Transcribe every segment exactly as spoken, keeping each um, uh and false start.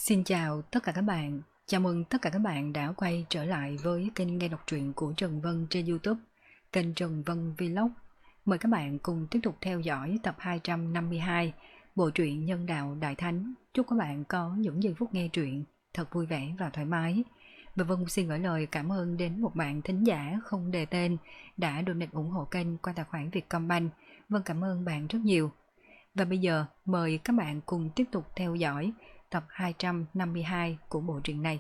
Xin chào tất cả các bạn, chào mừng tất cả các bạn đã quay trở lại với kênh nghe đọc truyện của Trần Vân trên YouTube, kênh Trần Vân Vlog. Mời các bạn cùng tiếp tục theo dõi tập hai trăm năm mươi hai, bộ truyện Nhân Đạo Đại Thánh. Chúc các bạn có những giây phút nghe truyện thật vui vẻ và thoải mái. Và Vân xin gửi lời cảm ơn đến một bạn thính giả không đề tên đã donate ủng hộ kênh qua tài khoản Vietcombank. Vân cảm ơn bạn rất nhiều. Và bây giờ mời các bạn cùng tiếp tục theo dõi tập hai trăm năm mươi hai của bộ truyện này.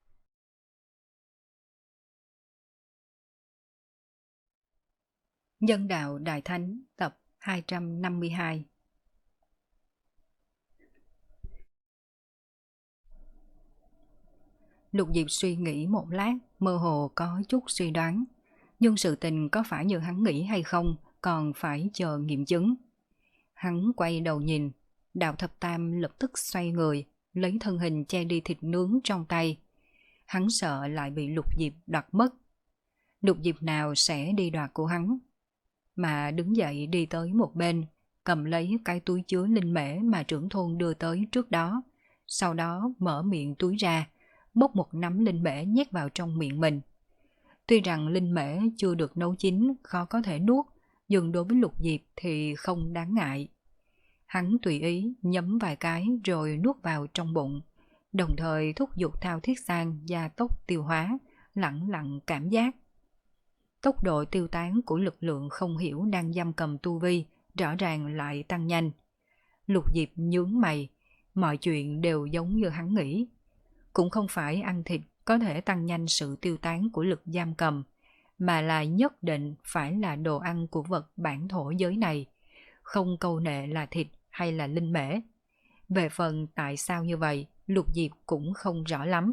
Nhân Đạo Đại Thánh tập hai trăm năm mươi hai. Lục Diệp suy nghĩ một lát, mơ hồ có chút suy đoán. Nhưng sự tình có phải như hắn nghĩ hay không, còn phải chờ nghiệm chứng. Hắn quay đầu nhìn, Đạo Thập Tam lập tức xoay người, lấy thân hình che đi thịt nướng trong tay. Hắn sợ lại bị Lục Diệp đoạt mất. Lục Diệp nào sẽ đi đoạt của hắn? Mà đứng dậy đi tới một bên, cầm lấy cái túi chứa linh mễ mà trưởng thôn đưa tới trước đó. Sau đó mở miệng túi ra, bốc một nắm linh mễ nhét vào trong miệng mình. Tuy rằng linh mễ chưa được nấu chín, khó có thể nuốt, nhưng đối với Lục Diệp thì không đáng ngại. Hắn tùy ý nhấm vài cái rồi nuốt vào trong bụng, đồng thời thúc giục thao thiết sang gia tốc tiêu hóa, lặng lặng cảm giác. Tốc độ tiêu tán của lực lượng không hiểu đang giam cầm tu vi rõ ràng lại tăng nhanh. Lục Diệp nhướng mày, mọi chuyện đều giống như hắn nghĩ. Cũng không phải ăn thịt có thể tăng nhanh sự tiêu tán của lực giam cầm, mà là nhất định phải là đồ ăn của vật bản thổ giới này, không câu nệ là thịt hay là linh mễ. Về phần tại sao như vậy, Lục Diệp cũng không rõ lắm.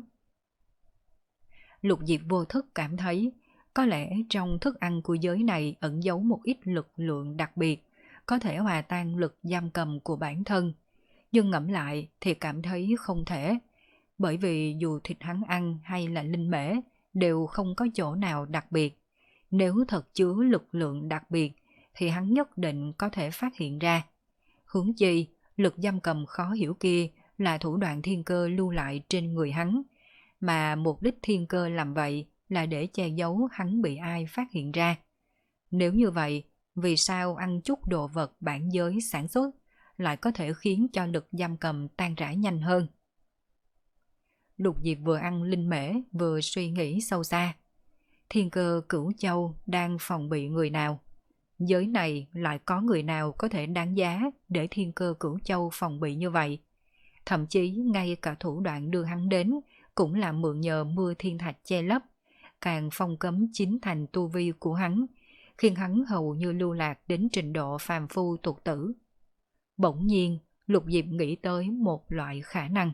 Lục Diệp vô thức cảm thấy, có lẽ trong thức ăn của giới này ẩn giấu một ít lực lượng đặc biệt, có thể hòa tan lực giam cầm của bản thân. Nhưng ngẫm lại thì cảm thấy không thể, bởi vì dù thịt hắn ăn hay là linh mễ đều không có chỗ nào đặc biệt. Nếu thật chứa lực lượng đặc biệt thì hắn nhất định có thể phát hiện ra. Huống chi, lực giam cầm khó hiểu kia là thủ đoạn thiên cơ lưu lại trên người hắn, mà mục đích thiên cơ làm vậy là để che giấu hắn bị ai phát hiện ra. Nếu như vậy, vì sao ăn chút đồ vật bản giới sản xuất lại có thể khiến cho lực giam cầm tan rã nhanh hơn? Lục Diệp vừa ăn linh mễ vừa suy nghĩ sâu xa. Thiên cơ Cửu Châu đang phòng bị người nào? Giới này lại có người nào có thể đáng giá để thiên cơ Cửu Châu phòng bị như vậy? Thậm chí ngay cả thủ đoạn đưa hắn đến cũng là mượn nhờ mưa thiên thạch che lấp, càng phong cấm chính thành tu vi của hắn, khiến hắn hầu như lưu lạc đến trình độ phàm phu tục tử. Bỗng nhiên, Lục Diệp nghĩ tới một loại khả năng.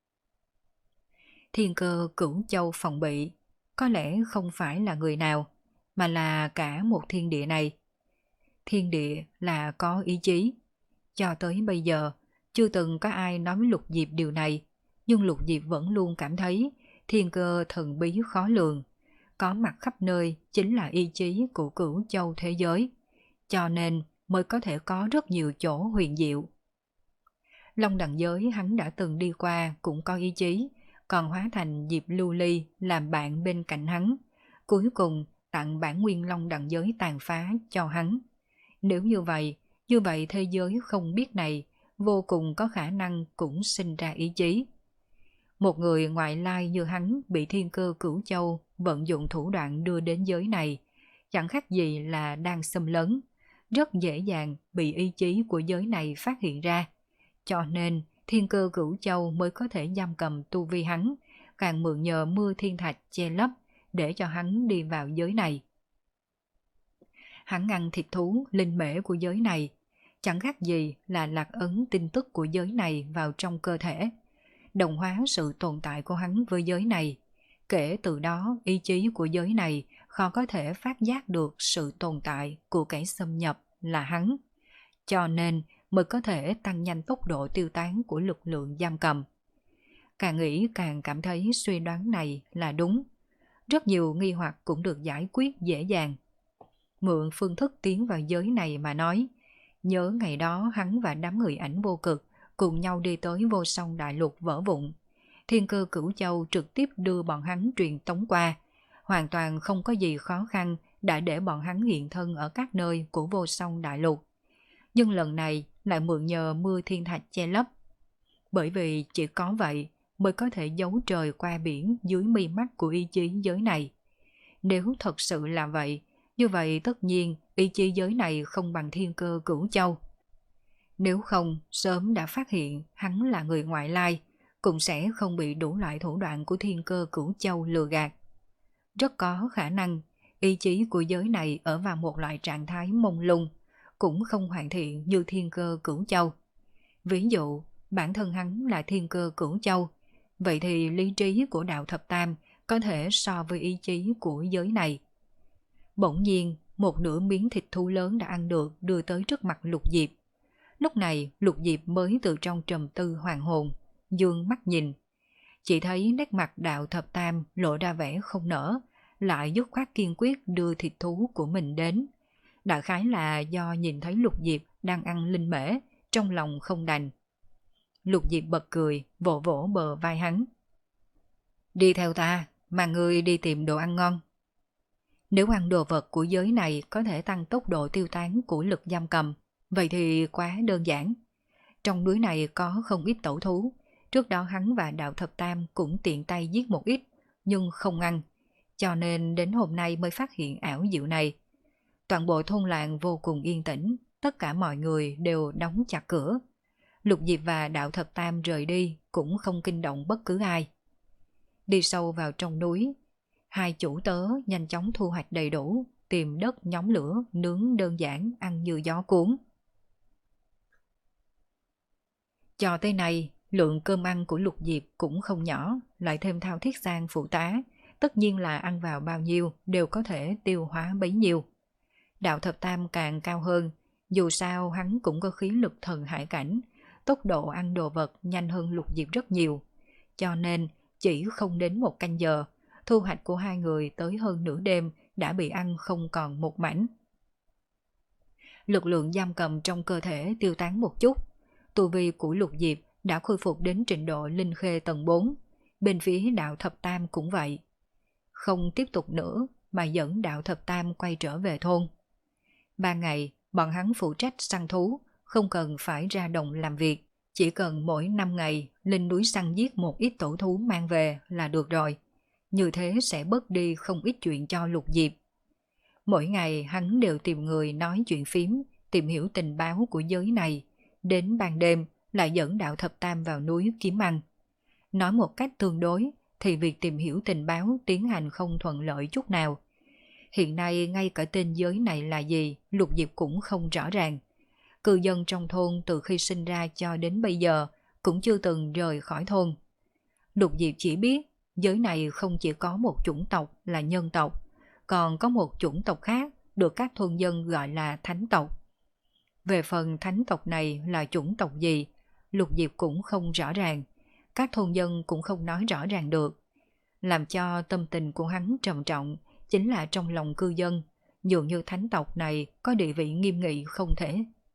Thiên cơ Cửu Châu phòng bị có lẽ không phải là người nào, mà là cả một thiên địa này. Thiên địa là có ý chí. Cho tới bây giờ, chưa từng có ai nói với Lục Diệp điều này, nhưng Lục Diệp vẫn luôn cảm thấy thiên cơ thần bí khó lường, có mặt khắp nơi chính là ý chí của Cửu Châu thế giới, cho nên mới có thể có rất nhiều chỗ huyền diệu. Long Đằng giới hắn đã từng đi qua cũng có ý chí, còn hóa thành Diệp Lưu Ly làm bạn bên cạnh hắn, cuối cùng tặng bản nguyên Long Đằng giới tàn phá cho hắn. Nếu như vậy, như vậy thế giới không biết này vô cùng có khả năng cũng sinh ra ý chí. Một người ngoại lai như hắn bị thiên cơ Cửu Châu vận dụng thủ đoạn đưa đến giới này, chẳng khác gì là đang xâm lấn, rất dễ dàng bị ý chí của giới này phát hiện ra. Cho nên thiên cơ Cửu Châu mới có thể giam cầm tu vi hắn, càng mượn nhờ mưa thiên thạch che lấp để cho hắn đi vào giới này. Hắn ăn thịt thú linh mễ của giới này, chẳng khác gì là lạc ấn tin tức của giới này vào trong cơ thể, đồng hóa sự tồn tại của hắn với giới này. Kể từ đó, ý chí của giới này khó có thể phát giác được sự tồn tại của kẻ xâm nhập là hắn, cho nên mới có thể tăng nhanh tốc độ tiêu tán của lực lượng giam cầm. Càng nghĩ càng cảm thấy suy đoán này là đúng. Rất nhiều nghi hoặc cũng được giải quyết dễ dàng. Mượn phương thức tiến vào giới này mà nói, nhớ ngày đó hắn và đám người ảnh vô cực cùng nhau đi tới vô song đại lục vỡ vụn. Thiên Cơ Cửu Châu trực tiếp đưa bọn hắn truyền tống qua, hoàn toàn không có gì khó khăn đã để bọn hắn hiện thân ở các nơi của Vô Song Đại Lục. Nhưng lần này lại mượn nhờ mưa thiên thạch che lấp. Bởi vì chỉ có vậy mới có thể giấu trời qua biển dưới mi mắt của ý chí giới này. Nếu thật sự là vậy, như vậy tất nhiên ý chí giới này không bằng Thiên Cơ Cửu Châu. Nếu không, sớm đã phát hiện hắn là người ngoại lai, cũng sẽ không bị đủ loại thủ đoạn của Thiên Cơ Cửu Châu lừa gạt. Rất có khả năng, ý chí của giới này ở vào một loại trạng thái mông lung, cũng không hoàn thiện như Thiên Cơ Cửu Châu. Ví dụ, bản thân hắn là Thiên Cơ Cửu Châu, vậy thì lý trí của Đạo Thập Tam có thể so với ý chí của giới này. Bỗng nhiên, một nửa miếng thịt thú lớn đã ăn được đưa tới trước mặt Lục Diệp. Lúc này, Lục Diệp mới từ trong trầm tư hoàn hồn, dương mắt nhìn. Chỉ thấy nét mặt Đạo Thập Tam lộ ra vẻ không nỡ, lại dứt khoát kiên quyết đưa thịt thú của mình đến. Đại khái là do nhìn thấy Lục Diệp đang ăn linh mễ, trong lòng không đành. Lục Diệp bật cười, vỗ vỗ bờ vai hắn. Đi theo ta, mà ngươi đi tìm đồ ăn ngon. Nếu ăn đồ vật của giới này có thể tăng tốc độ tiêu tán của lực giam cầm, vậy thì quá đơn giản. Trong núi này có không ít tẩu thú, trước đó hắn và Đạo Thập Tam cũng tiện tay giết một ít, nhưng không ăn, cho nên đến hôm nay mới phát hiện ảo diệu này. Toàn bộ thôn làng vô cùng yên tĩnh, tất cả mọi người đều đóng chặt cửa. Lục Diệp và Đạo Thập Tam rời đi cũng không kinh động bất cứ ai. Đi sâu vào trong núi, hai chủ tớ nhanh chóng thu hoạch đầy đủ, tìm đất nhóm lửa, nướng đơn giản, ăn như gió cuốn. Cho tới nay, lượng cơm ăn của Lục Diệp cũng không nhỏ, lại thêm Thao Thiết Sang phụ tá, tất nhiên là ăn vào bao nhiêu đều có thể tiêu hóa bấy nhiêu. Đạo Thập Tam càng cao hơn, dù sao hắn cũng có khí lực thần hải cảnh, tốc độ ăn đồ vật nhanh hơn Lục Diệp rất nhiều, cho nên chỉ không đến một canh giờ, thu hoạch của hai người tới hơn nửa đêm đã bị ăn không còn một mảnh. Lực lượng giam cầm trong cơ thể tiêu tán một chút, tu vi của Lục Diệp đã khôi phục đến trình độ linh khê tầng bốn, bên phía Đạo Thập Tam cũng vậy. Không tiếp tục nữa mà dẫn Đạo Thập Tam quay trở về thôn. Ba ngày, bọn hắn phụ trách săn thú, không cần phải ra đồng làm việc, chỉ cần mỗi năm ngày lên núi săn giết một ít tổ thú mang về là được rồi. Như thế sẽ bớt đi không ít chuyện cho Lục Diệp. Mỗi ngày hắn đều tìm người nói chuyện phím, tìm hiểu tình báo của giới này, đến ban đêm lại dẫn Đạo Thập Tam vào núi kiếm ăn. Nói một cách tương đối thì việc tìm hiểu tình báo tiến hành không thuận lợi chút nào. Hiện nay ngay cả tên giới này là gì, Lục Diệp cũng không rõ ràng. Cư dân trong thôn từ khi sinh ra cho đến bây giờ cũng chưa từng rời khỏi thôn. Lục Diệp chỉ biết giới này không chỉ có một chủng tộc là nhân tộc, còn có một chủng tộc khác được các thôn dân gọi là thánh tộc. Về phần thánh tộc này là chủng tộc gì, Lục Diệp cũng không rõ ràng, các thôn dân cũng không nói rõ ràng được. Làm cho tâm tình của hắn trầm trọng chính là trong lòng cư dân, dường như thánh tộc này có địa vị nghiêm nghị không thể.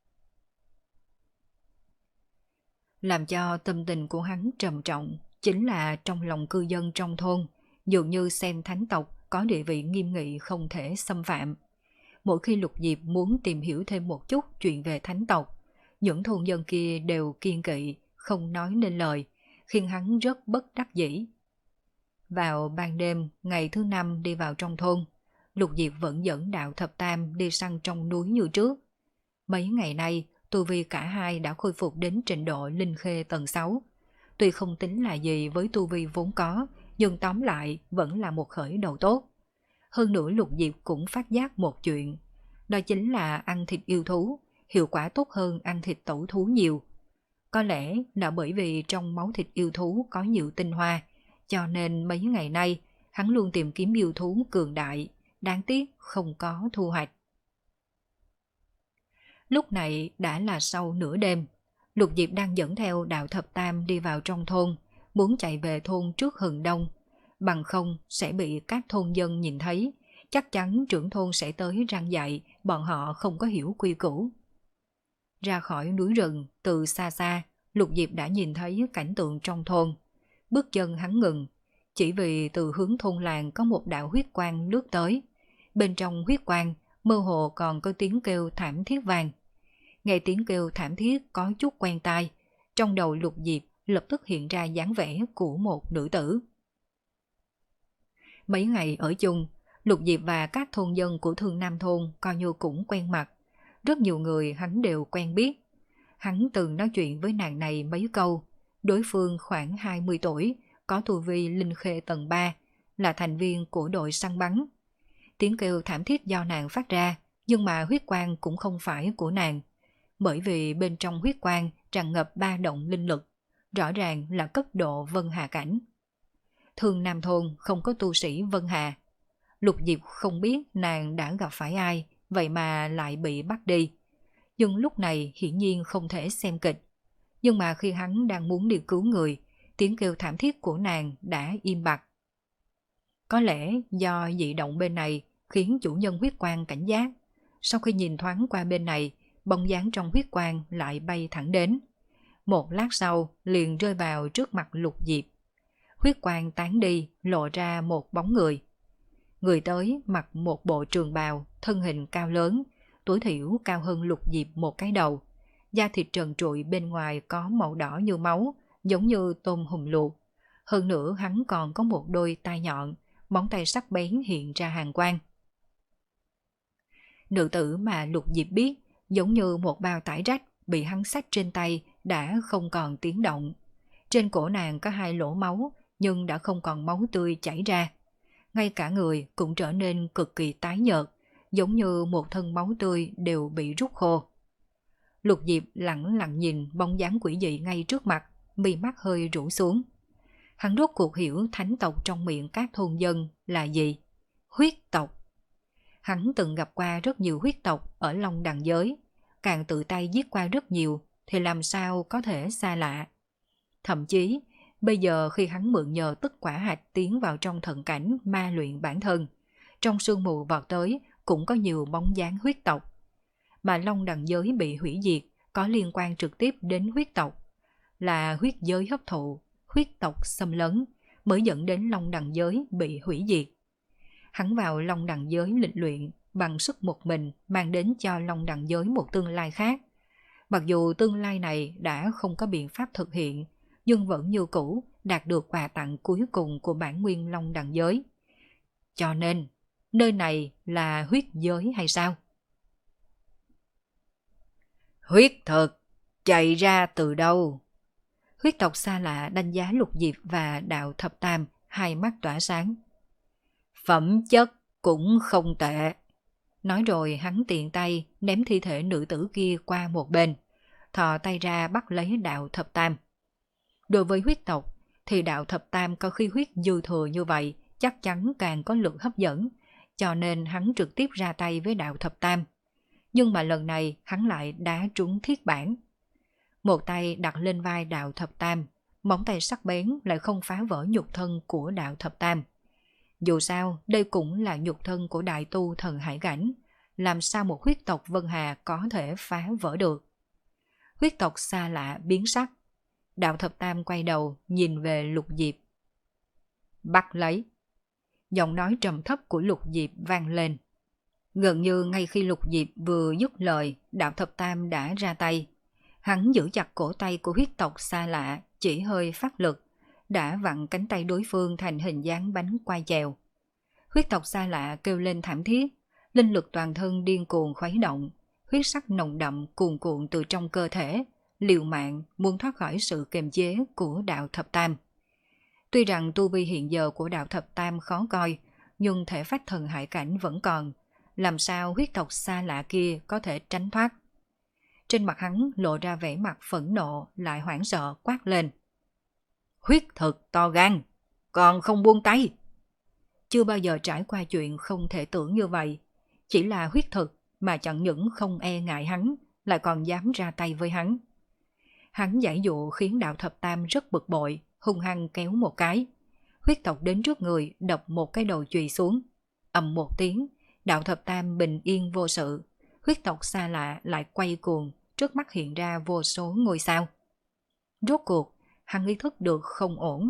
Làm cho tâm tình của hắn trầm trọng chính là trong lòng cư dân trong thôn, dường như xem thánh tộc có địa vị nghiêm nghị không thể xâm phạm. Mỗi khi Lục Diệp muốn tìm hiểu thêm một chút chuyện về thánh tộc, những thôn dân kia đều kiêng kỵ, không nói nên lời, khiến hắn rất bất đắc dĩ. Vào ban đêm, ngày thứ năm đi vào trong thôn, Lục Diệp vẫn dẫn Đạo Thập Tam đi săn trong núi như trước. Mấy ngày nay, tu vi cả hai đã khôi phục đến trình độ linh khê tầng sáu. Tuy không tính là gì với tu vi vốn có, nhưng tóm lại vẫn là một khởi đầu tốt. Hơn nữa Lục Diệp cũng phát giác một chuyện, đó chính là ăn thịt yêu thú, hiệu quả tốt hơn ăn thịt tẩu thú nhiều. Có lẽ là bởi vì trong máu thịt yêu thú có nhiều tinh hoa, cho nên mấy ngày nay hắn luôn tìm kiếm yêu thú cường đại, đáng tiếc không có thu hoạch. Lúc này đã là sau nửa đêm, Lục Diệp đang dẫn theo Đạo Thập Tam đi vào trong thôn, muốn chạy về thôn trước hừng đông, bằng không sẽ bị các thôn dân nhìn thấy, chắc chắn trưởng thôn sẽ tới răn dạy bọn họ không có hiểu quy củ. Ra khỏi núi rừng, từ xa xa, Lục Diệp đã nhìn thấy cảnh tượng trong thôn. bước chân hắn ngừng, chỉ vì từ hướng thôn làng có một đạo huyết quang lướt tới. Bên trong huyết quang, mơ hồ còn có tiếng kêu thảm thiết vang. Nghe tiếng kêu thảm thiết có chút quen tai, trong đầu Lục Diệp lập tức hiện ra dáng vẻ của một nữ tử. Mấy ngày ở chung, Lục Diệp và các thôn dân của Thương Nam Thôn coi như cũng quen mặt. Rất nhiều người hắn đều quen biết. Hắn từng nói chuyện với nàng này mấy câu. Đối phương khoảng hai mươi tuổi, có tu vi linh khê tầng ba, là thành viên của đội săn bắn. Tiếng kêu thảm thiết do nàng phát ra, nhưng mà huyết quang cũng không phải của nàng. Bởi vì bên trong huyết quang tràn ngập ba động linh lực, rõ ràng là cấp độ Vân Hà cảnh. Thương Nam Thôn không có tu sĩ Vân Hà. Lục Diệp không biết nàng đã gặp phải ai, vậy mà lại bị bắt đi. Nhưng lúc này hiển nhiên không thể xem kịch. Nhưng mà khi hắn đang muốn đi cứu người, tiếng kêu thảm thiết của nàng đã im bặt. Có lẽ do dị động bên này khiến chủ nhân huyết quang cảnh giác. Sau khi nhìn thoáng qua bên này, bóng dáng trong huyết quang lại bay thẳng đến. Một lát sau liền rơi vào trước mặt Lục Diệp. Huyết quang tán đi, lộ ra một bóng người. Người tới mặc một bộ trường bào, thân hình cao lớn, tối thiểu cao hơn Lục Diệp một cái đầu. Da thịt trần trụi bên ngoài có màu đỏ như máu, giống như tôm hùm luộc. Hơn nữa hắn còn có một đôi tai nhọn, móng tay sắc bén hiện ra hàn quang. Nữ tử mà Lục Diệp biết giống như một bao tải rách bị hắn xách trên tay đã không còn tiếng động. Trên cổ nàng có hai lỗ máu nhưng đã không còn máu tươi chảy ra. Ngay cả người cũng trở nên cực kỳ tái nhợt, giống như một thân máu tươi đều bị rút khô. Lục Diệp lặng lặng nhìn bóng dáng quỷ dị ngay trước mặt, mi mắt hơi rũ xuống. Hắn rốt cuộc hiểu thánh tộc trong miệng các thôn dân là gì? Huyết tộc. Hắn từng gặp qua rất nhiều huyết tộc ở Long Đằng giới, càng tự tay giết qua rất nhiều thì làm sao có thể xa lạ. Thậm chí, bây giờ khi hắn mượn nhờ tức quả hạch tiến vào trong thần cảnh ma luyện bản thân, trong sương mù vọt tới cũng có nhiều bóng dáng huyết tộc. Mà Long Đằng giới bị hủy diệt có liên quan trực tiếp đến huyết tộc, là huyết giới hấp thụ, huyết tộc xâm lấn mới dẫn đến Long Đằng giới bị hủy diệt. Hắn vào Long Đằng giới lịch luyện bằng sức một mình, mang đến cho Long Đằng giới một tương lai khác. Mặc dù tương lai này đã không có biện pháp thực hiện, nhưng vẫn như cũ đạt được quà tặng cuối cùng của bản nguyên Long Đằng giới. Cho nên, nơi này là huyết giới hay sao? Huyết thực, chạy ra từ đâu? Huyết tộc xa lạ đánh giá Lục Diệp và Đạo Thập Tam, hai mắt tỏa sáng. Phẩm chất cũng không tệ. Nói rồi hắn tiện tay ném thi thể nữ tử kia qua một bên, thò tay ra bắt lấy Đạo Thập Tam. Đối với huyết tộc thì Đạo Thập Tam có khí huyết dư thừa như vậy chắc chắn càng có lực hấp dẫn, cho nên hắn trực tiếp ra tay với Đạo Thập Tam. Nhưng mà lần này hắn lại đá trúng thiết bản. Một tay đặt lên vai Đạo Thập Tam, móng tay sắc bén lại không phá vỡ nhục thân của Đạo Thập Tam. Dù sao, đây cũng là nhục thân của đại tu thần hải cảnh, làm sao một huyết tộc Vân Hà có thể phá vỡ được. Huyết tộc xa lạ biến sắc. Đạo Thập Tam quay đầu nhìn về Lục Diệp. Bắt lấy. Giọng nói trầm thấp của Lục Diệp vang lên. Gần như ngay khi Lục Diệp vừa dứt lời, Đạo Thập Tam đã ra tay. Hắn giữ chặt cổ tay của huyết tộc xa lạ, chỉ hơi phát lực, đã vặn cánh tay đối phương thành hình dáng bánh quai chèo. Huyết tộc xa lạ kêu lên thảm thiết, linh lực toàn thân điên cuồng khuấy động, huyết sắc nồng đậm cuồn cuộn từ trong cơ thể, liều mạng muốn thoát khỏi sự kiềm chế của Đạo Thập Tam. Tuy rằng tu vi hiện giờ của Đạo Thập Tam khó coi, nhưng thể phách thần hải cảnh vẫn còn, làm sao huyết tộc xa lạ kia có thể tránh thoát. Trên mặt hắn lộ ra vẻ mặt phẫn nộ lại hoảng sợ quát lên. Huyết thực to gan, còn không buông tay. Chưa bao giờ trải qua chuyện không thể tưởng như vậy. Chỉ là huyết thực mà chẳng những không e ngại hắn, lại còn dám ra tay với hắn. Hắn giải dụ khiến Đạo Thập Tam rất bực bội, hung hăng kéo một cái. Huyết tộc đến trước người đập một cái đầu chùy xuống. Ầm một tiếng, Đạo Thập Tam bình yên vô sự. Huyết tộc xa lạ lại quay cuồng, trước mắt hiện ra vô số ngôi sao. Rốt cuộc, hắn ý thức được không ổn,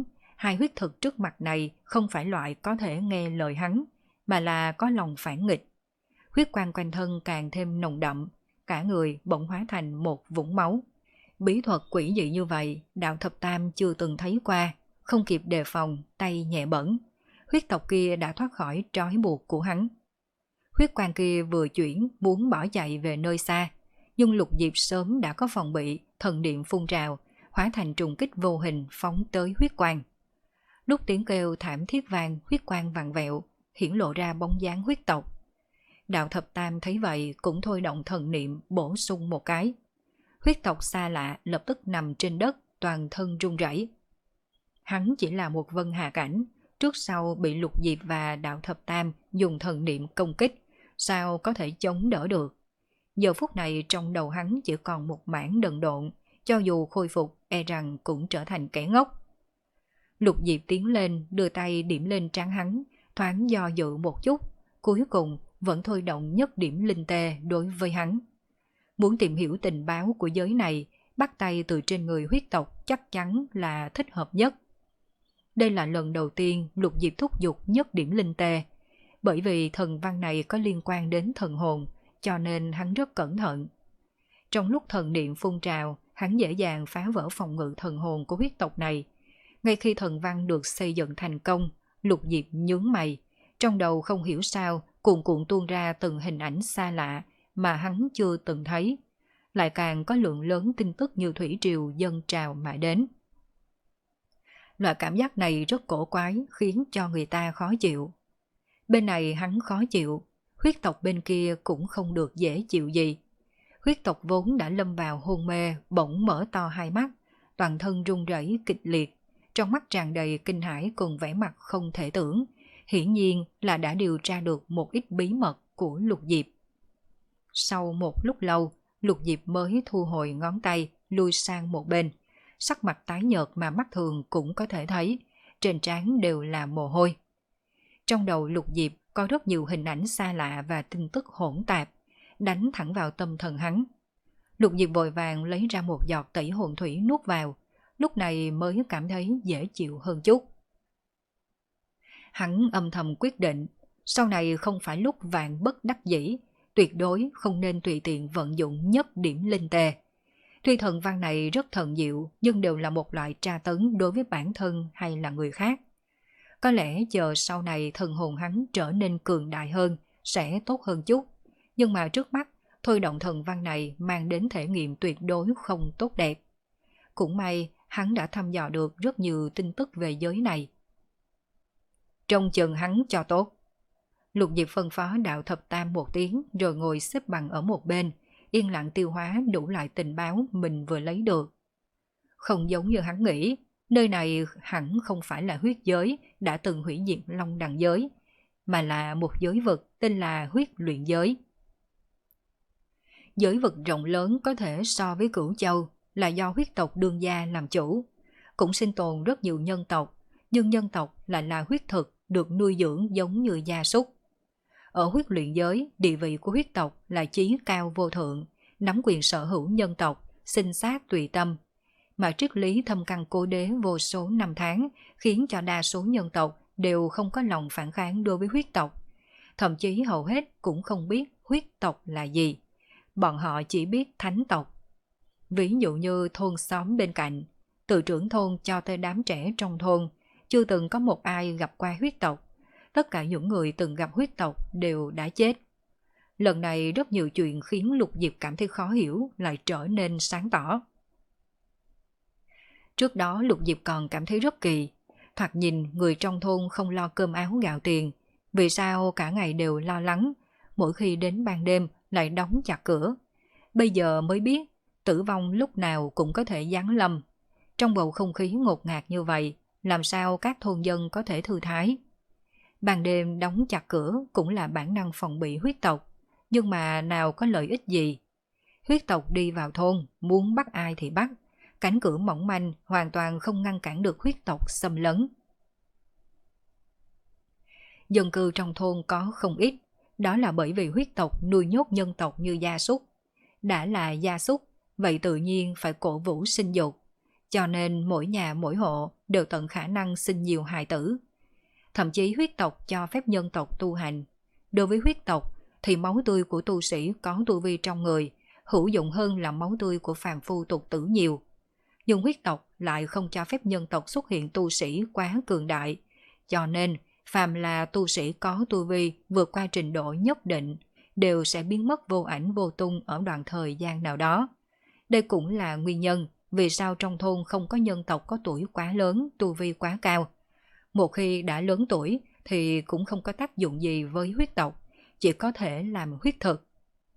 hai huyết thực trước mặt này không phải loại có thể nghe lời hắn, mà là có lòng phản nghịch. Huyết quang quanh thân càng thêm nồng đậm, cả người bỗng hóa thành một vũng máu. Bí thuật quỷ dị như vậy, Đạo Thập Tam chưa từng thấy qua, không kịp đề phòng, tay nhẹ bẩn. Huyết tộc kia đã thoát khỏi trói buộc của hắn. Huyết quang kia vừa chuyển muốn bỏ chạy về nơi xa, nhưng Lục Diệp sớm đã có phòng bị, thần niệm phun trào, hóa thành trùng kích vô hình phóng tới huyết quang. Lúc tiếng kêu thảm thiết vang, huyết quang vặn vẹo, hiển lộ ra bóng dáng huyết tộc. Đạo Thập Tam thấy vậy cũng thôi động thần niệm bổ sung một cái. Huyết tộc xa lạ lập tức nằm trên đất, toàn thân run rẩy. Hắn chỉ là một vân hà cảnh, trước sau bị Lục Diệp và Đạo Thập Tam dùng thần niệm công kích, sao có thể chống đỡ được. Giờ phút này trong đầu hắn chỉ còn một mảng đần độn, cho dù khôi phục e rằng cũng trở thành kẻ ngốc. Lục Diệp tiến lên, đưa tay điểm lên trán hắn, thoáng do dự một chút, cuối cùng vẫn thôi động nhất điểm linh tê đối với hắn. Muốn tìm hiểu tình báo của giới này, bắt tay từ trên người huyết tộc chắc chắn là thích hợp nhất. Đây là lần đầu tiên Lục Diệp thúc giục nhất điểm linh tê, bởi vì thần văn này có liên quan đến thần hồn, cho nên hắn rất cẩn thận. Trong lúc thần niệm phun trào, hắn dễ dàng phá vỡ phòng ngự thần hồn của huyết tộc này. Ngay khi thần văn được xây dựng thành công, Lục Diệp nhướng mày, trong đầu không hiểu sao cuồn cuộn tuôn ra từng hình ảnh xa lạ mà hắn chưa từng thấy, lại càng có lượng lớn tin tức như thủy triều dâng trào mà đến. Loại cảm giác này rất cổ quái, khiến cho người ta khó chịu. Bên này hắn khó chịu, huyết tộc bên kia cũng không được dễ chịu gì. Huyết tộc vốn đã lâm vào hôn mê, bỗng mở to hai mắt, toàn thân run rẩy kịch liệt, trong mắt tràn đầy kinh hãi cùng vẻ mặt không thể tưởng, hiển nhiên là đã điều tra được một ít bí mật của Lục Diệp. Sau một lúc lâu, Lục Diệp mới thu hồi ngón tay, lui sang một bên, sắc mặt tái nhợt mà mắt thường cũng có thể thấy, trên trán đều là mồ hôi. Trong đầu Lục Diệp có rất nhiều hình ảnh xa lạ và tin tức hỗn tạp, đánh thẳng vào tâm thần hắn. Lục Diệp vội vàng lấy ra một giọt tẩy hồn thủy nuốt vào, lúc này mới cảm thấy dễ chịu hơn chút. Hắn âm thầm quyết định, sau này không phải lúc vạn bất đắc dĩ, tuyệt đối không nên tùy tiện vận dụng nhất điểm linh tê. Tuy thần văn này rất thần diệu, nhưng đều là một loại tra tấn đối với bản thân hay là người khác. Có lẽ chờ sau này thần hồn hắn trở nên cường đại hơn, sẽ tốt hơn chút. Nhưng mà trước mắt, thôi động thần văn này mang đến thể nghiệm tuyệt đối không tốt đẹp. Cũng may, hắn đã thăm dò được rất nhiều tin tức về giới này. Trông chừng hắn cho tốt. Lục Diệp phân phó Đạo Thập Tam một tiếng rồi ngồi xếp bằng ở một bên, yên lặng tiêu hóa đủ loại tình báo mình vừa lấy được. Không giống như hắn nghĩ, nơi này hẳn không phải là huyết giới đã từng hủy diệt Long Đằng giới, mà là một giới vực tên là huyết luyện giới. Giới vực rộng lớn có thể so với Cửu Châu, là do huyết tộc đương gia làm chủ. Cũng sinh tồn rất nhiều nhân tộc, nhưng nhân tộc lại là huyết thực được nuôi dưỡng giống như gia súc. Ở huyết luyện giới, địa vị của huyết tộc là chí cao vô thượng, nắm quyền sở hữu nhân tộc, sinh sát tùy tâm. Mà triết lý thâm căn cố đế vô số năm tháng khiến cho đa số nhân tộc đều không có lòng phản kháng đối với huyết tộc. Thậm chí hầu hết cũng không biết huyết tộc là gì. Bọn họ chỉ biết thánh tộc. Ví dụ như thôn xóm bên cạnh, từ trưởng thôn cho tới đám trẻ trong thôn, chưa từng có một ai gặp qua huyết tộc. Tất cả những người từng gặp huyết tộc đều đã chết. Lần này rất nhiều chuyện khiến Lục Diệp cảm thấy khó hiểu lại trở nên sáng tỏ. Trước đó Lục Diệp còn cảm thấy rất kỳ. Thoạt nhìn người trong thôn không lo cơm áo gạo tiền. Vì sao cả ngày đều lo lắng, mỗi khi đến ban đêm lại đóng chặt cửa. Bây giờ mới biết tử vong lúc nào cũng có thể giáng lâm. Trong bầu không khí ngột ngạt như vậy, làm sao các thôn dân có thể thư thái. Ban đêm đóng chặt cửa cũng là bản năng phòng bị huyết tộc, nhưng mà nào có lợi ích gì. Huyết tộc đi vào thôn, muốn bắt ai thì bắt, cánh cửa mỏng manh hoàn toàn không ngăn cản được huyết tộc xâm lấn. Dân cư trong thôn có không ít, đó là bởi vì huyết tộc nuôi nhốt nhân tộc như gia súc. Đã là gia súc, vậy tự nhiên phải cổ vũ sinh dục, cho nên mỗi nhà mỗi hộ đều tận khả năng sinh nhiều hài tử. Thậm chí huyết tộc cho phép nhân tộc tu hành. Đối với huyết tộc thì máu tươi của tu sĩ có tu vi trong người hữu dụng hơn là máu tươi của phàm phu tục tử nhiều. Nhưng huyết tộc lại không cho phép nhân tộc xuất hiện tu sĩ quá cường đại, cho nên phàm là tu sĩ có tu vi vượt qua trình độ nhất định đều sẽ biến mất vô ảnh vô tung ở đoạn thời gian nào đó. Đây cũng là nguyên nhân vì sao trong thôn không có nhân tộc có tuổi quá lớn, tu vi quá cao. Một khi đã lớn tuổi thì cũng không có tác dụng gì với huyết tộc, chỉ có thể làm huyết thực.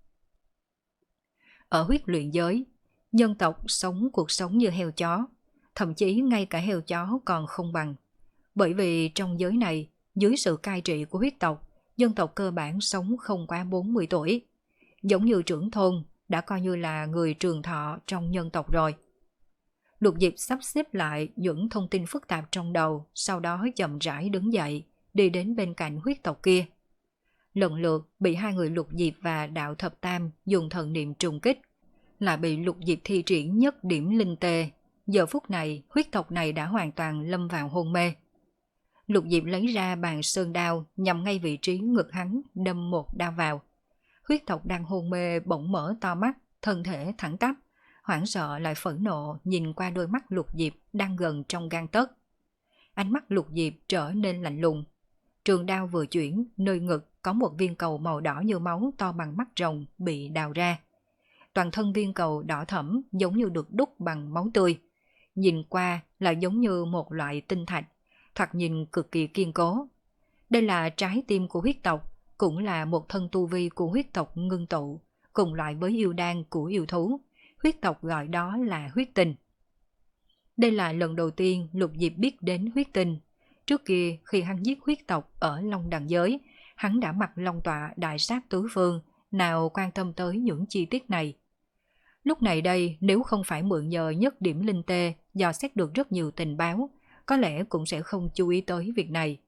Ở huyết luyện giới, nhân tộc sống cuộc sống như heo chó, thậm chí ngay cả heo chó còn không bằng. Bởi vì trong giới này, dưới sự cai trị của huyết tộc, dân tộc cơ bản sống không quá bốn mươi tuổi. Giống như trưởng thôn, đã coi như là người trường thọ trong nhân tộc rồi. Lục Diệp sắp xếp lại những thông tin phức tạp trong đầu, sau đó chậm rãi đứng dậy, đi đến bên cạnh huyết tộc kia. Lần lượt bị hai người Lục Diệp và Đạo Thập Tam dùng thần niệm trùng kích, lại bị Lục Diệp thi triển nhất điểm linh tê. Giờ phút này, huyết tộc này đã hoàn toàn lâm vào hôn mê. Lục Diệp lấy ra bàn sơn đao nhằm ngay vị trí ngực hắn, đâm một đao vào. Huyết tộc đang hôn mê bỗng mở to mắt, thân thể thẳng tắp, hoảng sợ lại phẫn nộ nhìn qua đôi mắt Lục Diệp đang gần trong gang tấc. Ánh mắt Lục Diệp trở nên lạnh lùng. Trường đao vừa chuyển, nơi ngực có một viên cầu màu đỏ như máu to bằng mắt rồng bị đào ra. Toàn thân viên cầu đỏ thẫm giống như được đúc bằng máu tươi. Nhìn qua là giống như một loại tinh thạch, thoạt nhìn cực kỳ kiên cố. Đây là trái tim của huyết tộc, cũng là một thân tu vi của huyết tộc ngưng tụ, cùng loại với yêu đan của yêu thú. Huyết tộc gọi đó là huyết tinh. Đây là lần đầu tiên Lục Diệp biết đến huyết tinh. Trước kia khi hắn giết huyết tộc ở Long Đằng giới, hắn đã mặc long tọa đại sát tứ phương, nào quan tâm tới những chi tiết này. Lúc này đây, nếu không phải mượn nhờ nhất điểm linh tê, dò xét được rất nhiều tình báo, có lẽ cũng sẽ không chú ý tới việc này.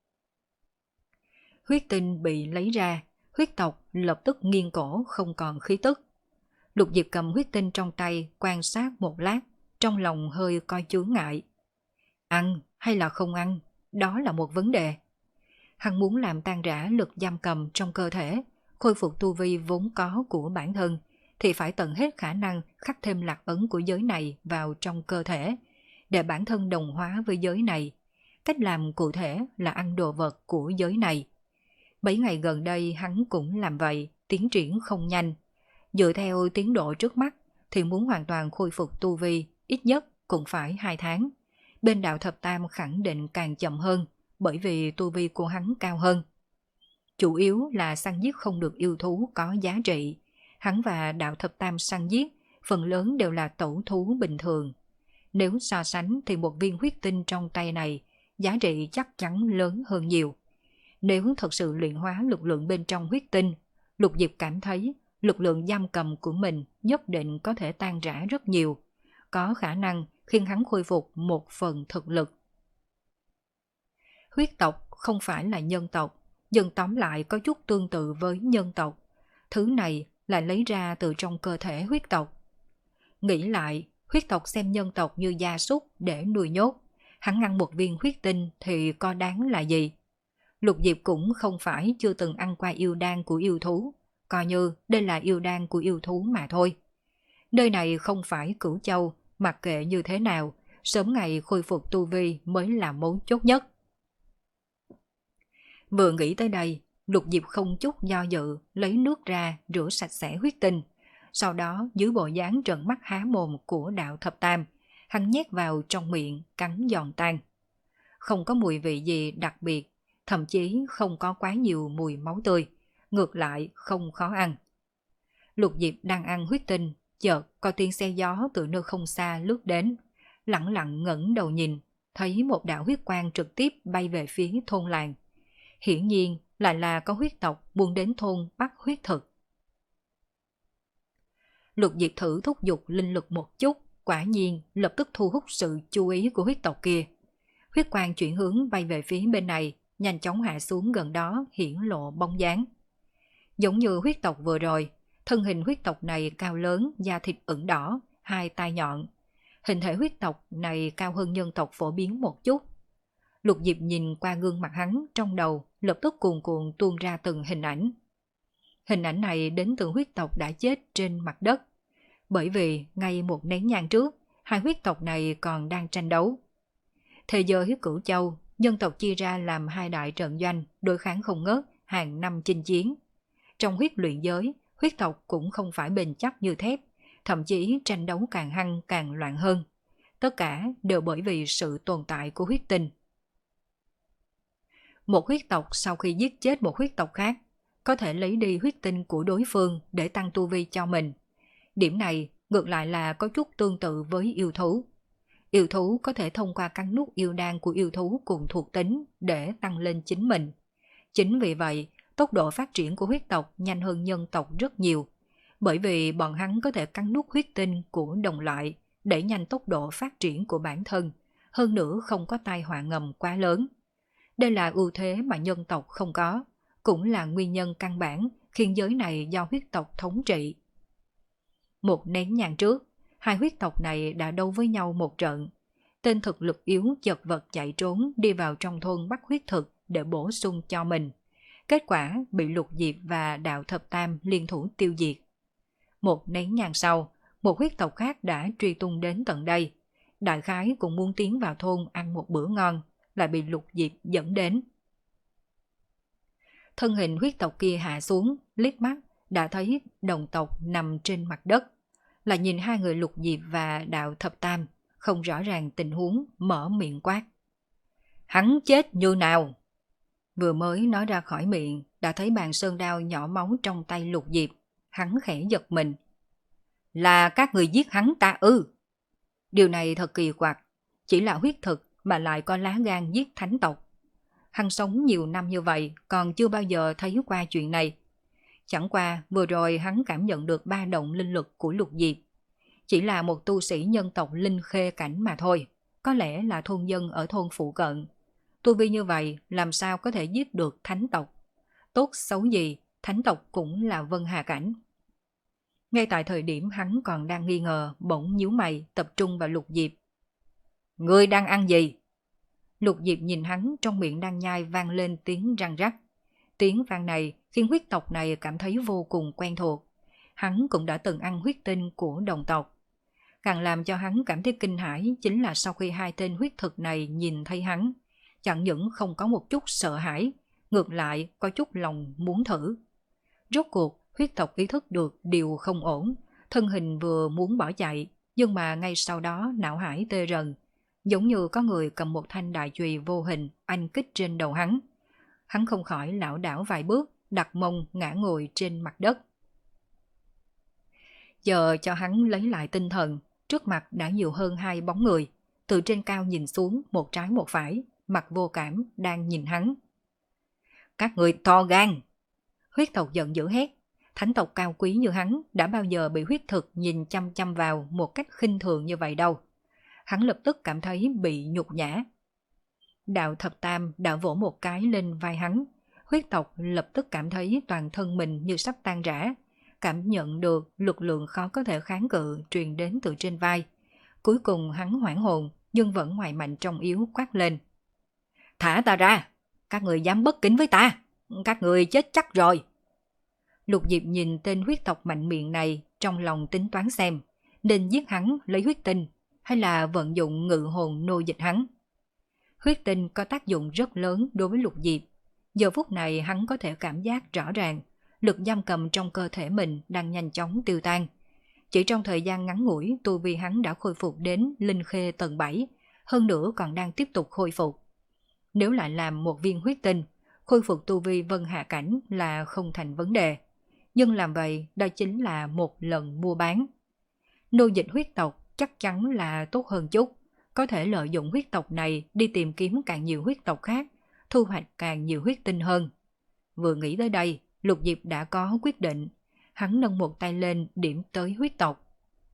Huyết tinh bị lấy ra, huyết tộc lập tức nghiêng cổ không còn khí tức. Lục Diệp cầm huyết tinh trong tay quan sát một lát, trong lòng hơi coi chướng ngại. Ăn hay là không ăn, đó là một vấn đề. Hắn muốn làm tan rã lực giam cầm trong cơ thể, khôi phục tu vi vốn có của bản thân, thì phải tận hết khả năng khắc thêm lạc ấn của giới này vào trong cơ thể, để bản thân đồng hóa với giới này. Cách làm cụ thể là ăn đồ vật của giới này. Mấy ngày gần đây hắn cũng làm vậy, tiến triển không nhanh. Dựa theo tiến độ trước mắt thì muốn hoàn toàn khôi phục tu vi, ít nhất cũng phải hai tháng. Bên Đạo Thập Tam khẳng định càng chậm hơn, bởi vì tu vi của hắn cao hơn. Chủ yếu là săn giết không được yêu thú có giá trị. Hắn và Đạo Thập Tam săn giết, phần lớn đều là tẩu thú bình thường. Nếu so sánh thì một viên huyết tinh trong tay này, giá trị chắc chắn lớn hơn nhiều. Nếu thật sự luyện hóa lực lượng bên trong huyết tinh, Lục Diệp cảm thấy lực lượng giam cầm của mình nhất định có thể tan rã rất nhiều, có khả năng khiến hắn khôi phục một phần thực lực. Huyết tộc không phải là nhân tộc, nhưng tóm lại có chút tương tự với nhân tộc. Thứ này lại lấy ra từ trong cơ thể huyết tộc. Nghĩ lại, huyết tộc xem nhân tộc như gia súc để nuôi nhốt. Hắn ăn một viên huyết tinh thì có đáng là gì? Lục Diệp cũng không phải chưa từng ăn qua yêu đan của yêu thú, coi như đây là yêu đan của yêu thú mà thôi. Nơi này không phải Cửu Châu, mặc kệ như thế nào, sớm ngày khôi phục tu vi mới là mấu chốt nhất. Vừa nghĩ tới đây, Lục Diệp không chút do dự, lấy nước ra rửa sạch sẽ huyết tinh. Sau đó dưới bộ dáng trợn mắt há mồm của Đạo Thập Tam, hắn nhét vào trong miệng, cắn giòn tan. Không có mùi vị gì đặc biệt, thậm chí không có quá nhiều mùi máu tươi, ngược lại không khó ăn. Lục Diệp đang ăn huyết tinh, chợt có tiếng xe gió từ nơi không xa lướt đến, lẳng lặng ngẩng đầu nhìn, thấy một đạo huyết quang trực tiếp bay về phía thôn làng. Hiển nhiên lại là có huyết tộc muốn đến thôn bắt huyết thực. Lục Diệp thử thúc giục linh lực một chút, quả nhiên lập tức thu hút sự chú ý của huyết tộc kia. Huyết quang chuyển hướng bay về phía bên này, nhanh chóng hạ xuống gần đó hiển lộ bóng dáng. Giống như huyết tộc vừa rồi, thân hình huyết tộc này cao lớn, da thịt ửng đỏ, hai tai nhọn. Hình thể huyết tộc này cao hơn nhân tộc phổ biến một chút. Lục Diệp nhìn qua gương mặt hắn, trong đầu lập tức cuồn cuộn tuôn ra từng hình ảnh. Hình ảnh này đến từ huyết tộc đã chết trên mặt đất. Bởi vì ngay một nén nhang trước, hai huyết tộc này còn đang tranh đấu. Thế giới Cửu Châu, nhân tộc chia ra làm hai đại trận doanh, đối kháng không ngớt, hàng năm chinh chiến. Trong huyết luyện giới, huyết tộc cũng không phải bền chắc như thép, thậm chí tranh đấu càng hăng càng loạn hơn. Tất cả đều bởi vì sự tồn tại của huyết tinh. Một huyết tộc sau khi giết chết một huyết tộc khác, có thể lấy đi huyết tinh của đối phương để tăng tu vi cho mình. Điểm này ngược lại là có chút tương tự với yêu thú. Yêu thú có thể thông qua cắn nuốt yêu đan của yêu thú cùng thuộc tính để tăng lên chính mình. Chính vì vậy, tốc độ phát triển của huyết tộc nhanh hơn nhân tộc rất nhiều, bởi vì bọn hắn có thể cắn nuốt huyết tinh của đồng loại, đẩy nhanh tốc độ phát triển của bản thân, hơn nữa không có tai họa ngầm quá lớn. Đây là ưu thế mà nhân tộc không có, cũng là nguyên nhân căn bản khiến giới này do huyết tộc thống trị. Một nén nhang trước, hai huyết tộc này đã đấu với nhau một trận. Tên thực lực yếu chật vật chạy trốn đi vào trong thôn bắt huyết thực để bổ sung cho mình. Kết quả bị Lục Diệp và Đạo Thập Tam liên thủ tiêu diệt. Một nén nhang sau, một huyết tộc khác đã truy tung đến tận đây. Đại khái cũng muốn tiến vào thôn ăn một bữa ngon, lại bị Lục Diệp dẫn đến. Thân hình huyết tộc kia hạ xuống, liếc mắt, đã thấy đồng tộc nằm trên mặt đất. Là nhìn hai người Lục Diệp và Đạo Thập Tam, không rõ ràng tình huống, mở miệng quát. Hắn chết như nào? Vừa mới nói ra khỏi miệng, đã thấy bàn sơn đao nhỏ máu trong tay Lục Diệp. Hắn khẽ giật mình. Là các người giết hắn ta ư? Điều này thật kỳ quặc. Chỉ là huyết thực mà lại có lá gan giết thánh tộc. Hắn sống nhiều năm như vậy, còn chưa bao giờ thấy qua chuyện này. Chẳng qua vừa rồi hắn cảm nhận được ba động linh lực của Lục Diệp. Chỉ là một tu sĩ nhân tộc linh khê cảnh mà thôi. Có lẽ là thôn dân ở thôn phụ cận. Tu vi như vậy làm sao có thể giết được thánh tộc? Tốt xấu gì, thánh tộc cũng là Vân Hà cảnh. Ngay tại thời điểm hắn còn đang nghi ngờ, bỗng nhíu mày tập trung vào Lục Diệp. Ngươi đang ăn gì? Lục Diệp nhìn hắn, trong miệng đang nhai vang lên tiếng răng rắc. Tiếng vang này khiến huyết tộc này cảm thấy vô cùng quen thuộc. Hắn cũng đã từng ăn huyết tinh của đồng tộc. Càng làm cho hắn cảm thấy kinh hãi chính là sau khi hai tên huyết thực này nhìn thấy hắn, chẳng những không có một chút sợ hãi, ngược lại có chút lòng muốn thử. Rốt cuộc, huyết tộc ý thức được điều không ổn, thân hình vừa muốn bỏ chạy, nhưng mà ngay sau đó não hải tê rần, giống như có người cầm một thanh đại chùy vô hình anh kích trên đầu hắn. Hắn không khỏi lảo đảo vài bước, đặt mông ngã ngồi trên mặt đất. Giờ cho hắn lấy lại tinh thần, trước mặt đã nhiều hơn hai bóng người, từ trên cao nhìn xuống một trái một phải, mặt vô cảm đang nhìn hắn. Các người to gan! Huyết tộc giận dữ hét. Thánh tộc cao quý như hắn đã bao giờ bị huyết thực nhìn chăm chăm vào một cách khinh thường như vậy đâu. Hắn lập tức cảm thấy bị nhục nhã. Đạo Thập Tam đã vỗ một cái lên vai hắn. Huyết tộc lập tức cảm thấy toàn thân mình như sắp tan rã, cảm nhận được lực lượng khó có thể kháng cự truyền đến từ trên vai. Cuối cùng hắn hoảng hồn, nhưng vẫn ngoài mạnh trong yếu quát lên. Thả ta ra! Các người dám bất kính với ta! Các người chết chắc rồi! Lục Diệp nhìn tên huyết tộc mạnh miệng này, trong lòng tính toán xem, nên giết hắn lấy huyết tinh, hay là vận dụng ngự hồn nô dịch hắn. Huyết tinh có tác dụng rất lớn đối với Lục Diệp. Giờ phút này hắn có thể cảm giác rõ ràng, lực giam cầm trong cơ thể mình đang nhanh chóng tiêu tan. Chỉ trong thời gian ngắn ngủi, tu vi hắn đã khôi phục đến linh khê tầng bảy, hơn nữa còn đang tiếp tục khôi phục. Nếu lại làm một viên huyết tinh, khôi phục tu vi Vân Hạ cảnh là không thành vấn đề. Nhưng làm vậy, đó chính là một lần mua bán. Nô dịch huyết tộc chắc chắn là tốt hơn chút, có thể lợi dụng huyết tộc này đi tìm kiếm càng nhiều huyết tộc khác, thu hoạch càng nhiều huyết tinh hơn. Vừa nghĩ tới đây, Lục Diệp đã có quyết định. Hắn nâng một tay lên điểm tới huyết tộc.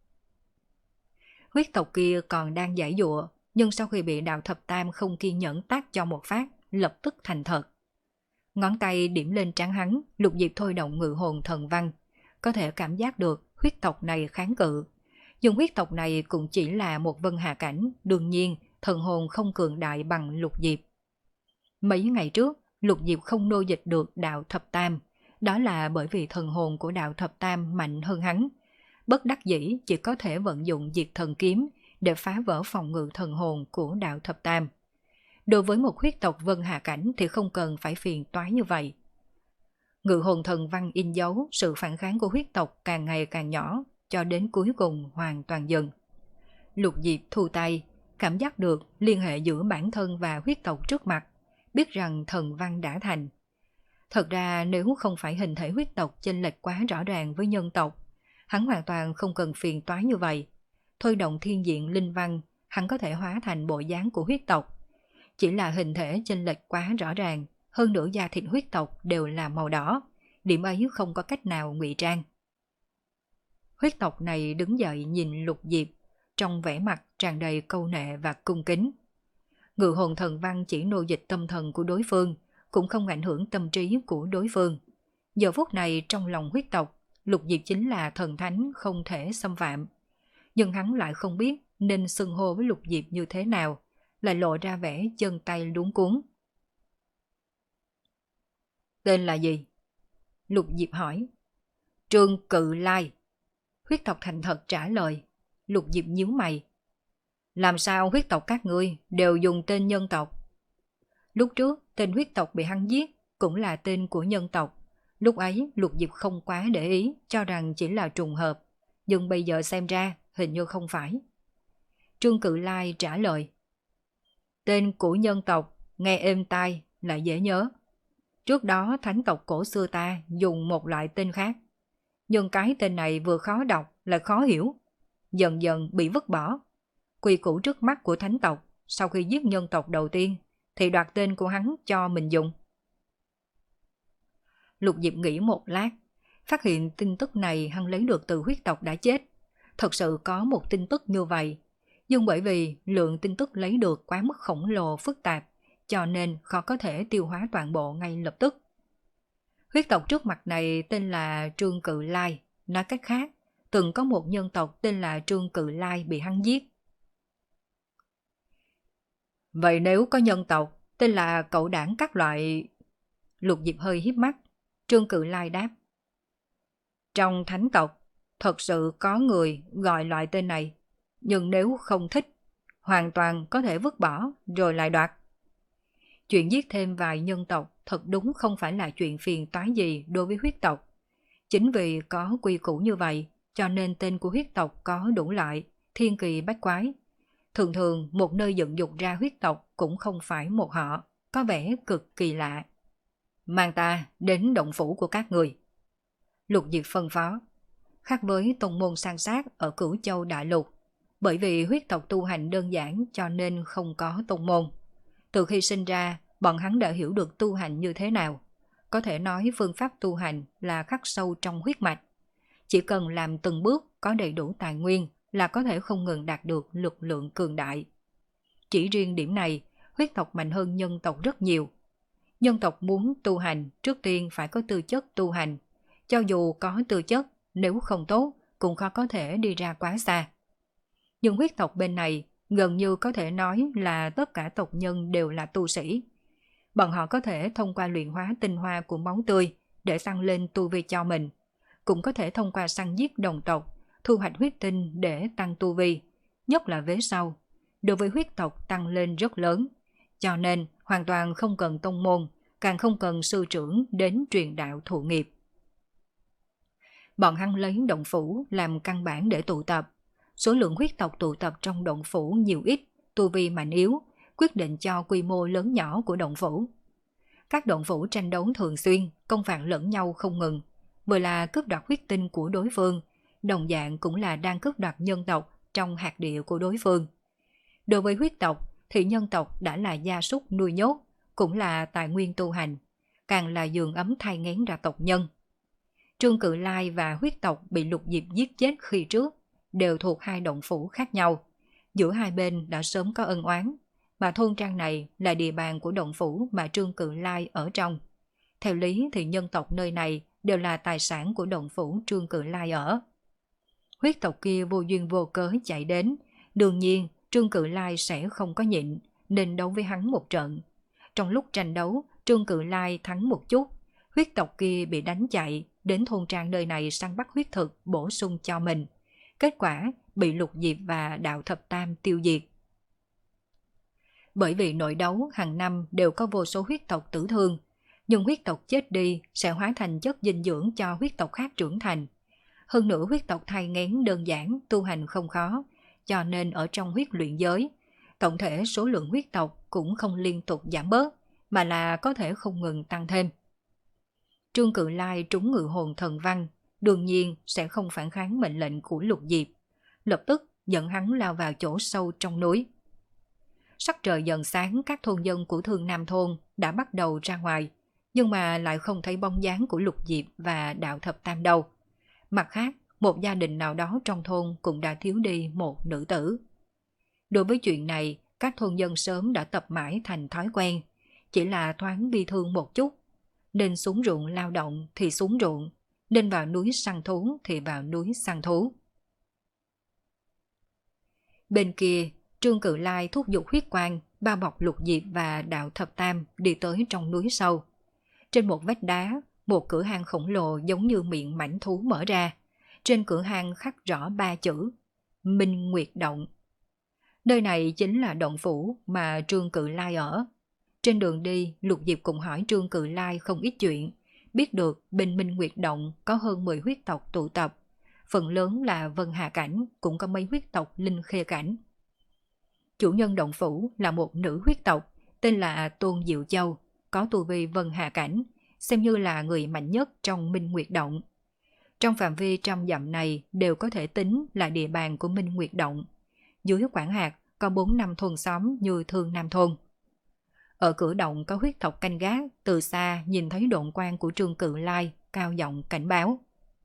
Huyết tộc kia còn đang giãy giụa, nhưng sau khi bị Đạo Thập Tam không kiên nhẫn tát cho một phát, lập tức thành thật. Ngón tay điểm lên trán hắn, Lục Diệp thôi động ngự hồn thần văn, có thể cảm giác được huyết tộc này kháng cự. Nhưng huyết tộc này cũng chỉ là một vân hà cảnh, đương nhiên thần hồn không cường đại bằng Lục Diệp. Mấy ngày trước, Lục Diệp không nô dịch được đạo thập tam, đó là bởi vì thần hồn của đạo thập tam mạnh hơn hắn. Bất đắc dĩ chỉ có thể vận dụng diệt thần kiếm để phá vỡ phòng ngự thần hồn của đạo thập tam. Đối với một huyết tộc vân hà cảnh thì không cần phải phiền toái như vậy. Ngự hồn thần văn in dấu sự phản kháng của huyết tộc càng ngày càng nhỏ, cho đến cuối cùng hoàn toàn dừng. Lục Diệp thu tay, cảm giác được liên hệ giữa bản thân và huyết tộc trước mặt, biết rằng thần văn đã thành. Thật ra nếu không phải hình thể huyết tộc chênh lệch quá rõ ràng với nhân tộc, hắn hoàn toàn không cần phiền toái như vậy. Thôi động thiên diện linh văn, hắn có thể hóa thành bộ dáng của huyết tộc. Chỉ là hình thể chênh lệch quá rõ ràng, hơn nữa da thịt huyết tộc đều là màu đỏ, điểm ấy không có cách nào ngụy trang. Huyết tộc này đứng dậy nhìn Lục Diệp, trong vẻ mặt tràn đầy câu nệ và cung kính. Ngự hồn thần văn chỉ nô dịch tâm thần của đối phương, cũng không ảnh hưởng tâm trí của đối phương. Giờ phút này trong lòng huyết tộc, Lục Diệp chính là thần thánh không thể xâm phạm. Nhưng hắn lại không biết nên xưng hô với Lục Diệp như thế nào, lại lộ ra vẻ chân tay luống cuống. Tên là gì? Lục Diệp hỏi. Trương Cự Lai. Huyết tộc thành thật trả lời. Lục Diệp nhíu mày. Làm sao huyết tộc các ngươi đều dùng tên nhân tộc? Lúc trước tên huyết tộc bị hắn giết cũng là tên của nhân tộc. Lúc ấy Lục Diệp không quá để ý, cho rằng chỉ là trùng hợp. Nhưng bây giờ xem ra hình như không phải. Trương Cự Lai trả lời. Tên của nhân tộc nghe êm tai là dễ nhớ. Trước đó thánh tộc cổ xưa ta dùng một loại tên khác. Nhưng cái tên này vừa khó đọc lại khó hiểu. Dần dần bị vứt bỏ. Quy củ trước mắt của thánh tộc, sau khi giết nhân tộc đầu tiên thì đoạt tên của hắn cho mình dùng. Lục Diệp nghĩ một lát, phát hiện tin tức này hắn lấy được từ huyết tộc đã chết. Thật sự có một tin tức như vậy, nhưng bởi vì lượng tin tức lấy được quá mức khổng lồ phức tạp, cho nên khó có thể tiêu hóa toàn bộ ngay lập tức. Huyết tộc trước mặt này tên là Trương Cự Lai, nói cách khác, từng có một nhân tộc tên là Trương Cự Lai bị hắn giết. Vậy nếu có nhân tộc tên là cậu đảng các loại... Lục Diệp hơi híp mắt. Trương Cự Lai đáp. Trong thánh tộc, thật sự có người gọi loại tên này, nhưng nếu không thích, hoàn toàn có thể vứt bỏ rồi lại đoạt. Chuyện giết thêm vài nhân tộc thật đúng không phải là chuyện phiền toái gì đối với huyết tộc. Chính vì có quy củ như vậy, cho nên tên của huyết tộc có đủ loại, thiên kỳ bách quái. Thường thường một nơi dựng dục ra huyết tộc cũng không phải một họ, có vẻ cực kỳ lạ. Mang ta đến động phủ của các người. Lục Diệp phân phó. Khác với tông môn san sát ở Cửu Châu Đại Lục, bởi vì huyết tộc tu hành đơn giản cho nên không có tông môn. Từ khi sinh ra, bọn hắn đã hiểu được tu hành như thế nào. Có thể nói phương pháp tu hành là khắc sâu trong huyết mạch. Chỉ cần làm từng bước có đầy đủ tài nguyên là có thể không ngừng đạt được lực lượng cường đại. Chỉ riêng điểm này, huyết tộc mạnh hơn nhân tộc rất nhiều. Nhân tộc muốn tu hành trước tiên phải có tư chất tu hành. Cho dù có tư chất, nếu không tốt cũng khó có thể đi ra quá xa. Nhưng huyết tộc bên này gần như có thể nói là tất cả tộc nhân đều là tu sĩ. Bọn họ có thể thông qua luyện hóa tinh hoa của máu tươi để tăng lên tu vi cho mình. Cũng có thể thông qua săn giết đồng tộc, thu hoạch huyết tinh để tăng tu vi, nhất là vế sau. Đối với huyết tộc tăng lên rất lớn, cho nên hoàn toàn không cần tông môn, càng không cần sư trưởng đến truyền đạo thụ nghiệp. Bọn hắn lấy động phủ làm căn bản để tụ tập. Số lượng huyết tộc tụ tập trong động phủ nhiều ít, tu vi mạnh yếu, quyết định cho quy mô lớn nhỏ của động phủ. Các động phủ tranh đấu thường xuyên, công phạt lẫn nhau không ngừng, vừa là cướp đoạt huyết tinh của đối phương, đồng dạng cũng là đang cướp đoạt nhân tộc trong hạt địa của đối phương. Đối với huyết tộc thì nhân tộc đã là gia súc nuôi nhốt, cũng là tài nguyên tu hành, càng là giường ấm thai nghén ra tộc nhân. Trương Cự Lai và huyết tộc bị Lục Diệp giết chết khi trước, đều thuộc hai động phủ khác nhau. Giữa hai bên đã sớm có ân oán, mà thôn trang này là địa bàn của động phủ mà Trương Cự Lai ở trong. Theo lý thì nhân tộc nơi này đều là tài sản của động phủ Trương Cự Lai ở. huyết tộc kia vô duyên vô cớ chạy đến, đương nhiên Trương Cự Lai sẽ không có nhịn, nên đấu với hắn một trận. Trong lúc tranh đấu, Trương Cự Lai thắng một chút, huyết tộc kia bị đánh chạy, đến thôn trang nơi này săn bắt huyết thực bổ sung cho mình. Kết quả bị Lục Diệp và Đạo Thập Tam tiêu diệt. Bởi vì nội đấu hàng năm đều có vô số huyết tộc tử thương, nhưng huyết tộc chết đi sẽ hóa thành chất dinh dưỡng cho huyết tộc khác trưởng thành. Hơn nữa huyết tộc thai nghén đơn giản, tu hành không khó, cho nên ở trong huyết luyện giới, tổng thể số lượng huyết tộc cũng không liên tục giảm bớt, mà là có thể không ngừng tăng thêm. Trương Cự Lai trúng ngự hồn thần văn, đương nhiên sẽ không phản kháng mệnh lệnh của Lục Diệp, lập tức dẫn hắn lao vào chỗ sâu trong núi. Sắc trời dần sáng, các thôn dân của Thương Nam Thôn đã bắt đầu ra ngoài, nhưng mà lại không thấy bóng dáng của Lục Diệp và Đạo Thập Tam đâu. Mặt khác, một gia đình nào đó trong thôn cũng đã thiếu đi một nữ tử. Đối với chuyện này, các thôn dân sớm đã tập mãi thành thói quen, chỉ là thoáng bi thương một chút. Nên xuống ruộng lao động thì xuống ruộng, nên vào núi săn thú thì vào núi săn thú. Bên kia, Trương Cự Lai thúc giục huyết quang, bao bọc Lục Diệp và Đạo Thập Tam đi tới trong núi sâu. Trên một vách đá, một cửa hang khổng lồ giống như miệng mãnh thú mở ra. Trên cửa hang khắc rõ ba chữ Minh Nguyệt Động. Nơi này chính là động phủ mà Trương Cự Lai ở. Trên đường đi, Lục Diệp cũng hỏi Trương Cự Lai không ít chuyện, biết được bên Minh Nguyệt Động có hơn mười huyết tộc tụ tập, phần lớn là Vân Hà Cảnh, cũng có mấy huyết tộc Linh Khê Cảnh. Chủ nhân động phủ là một nữ huyết tộc, tên là Tôn Diệu Châu, có tu vi Vân Hà Cảnh, xem như là người mạnh nhất trong Minh Nguyệt Động. Trong phạm vi trăm dặm này đều có thể tính là địa bàn của Minh Nguyệt Động. Dưới quản hạt có bốn năm thôn xóm như Thương Nam Thôn. Ở cửa động có huyết tộc canh gác, từ xa nhìn thấy độn quang của Trương Cự Lai, cao giọng cảnh báo.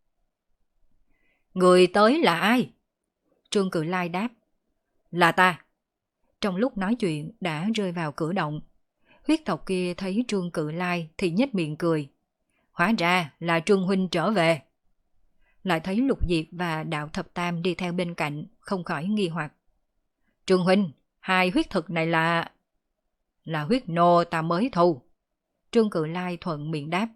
Người tới là ai? Trương Cự Lai đáp. Là ta. Trong lúc nói chuyện đã rơi vào cửa động. Huyết tộc kia thấy Trương Cự Lai thì nhếch miệng cười. Hóa ra là Trương huynh trở về. Lại thấy Lục Diệp và Đạo Thập Tam đi theo bên cạnh, không khỏi nghi hoặc. Trương huynh, hai huyết thực này là... Là huyết nô ta mới thu. Trương Cự Lai thuận miệng đáp.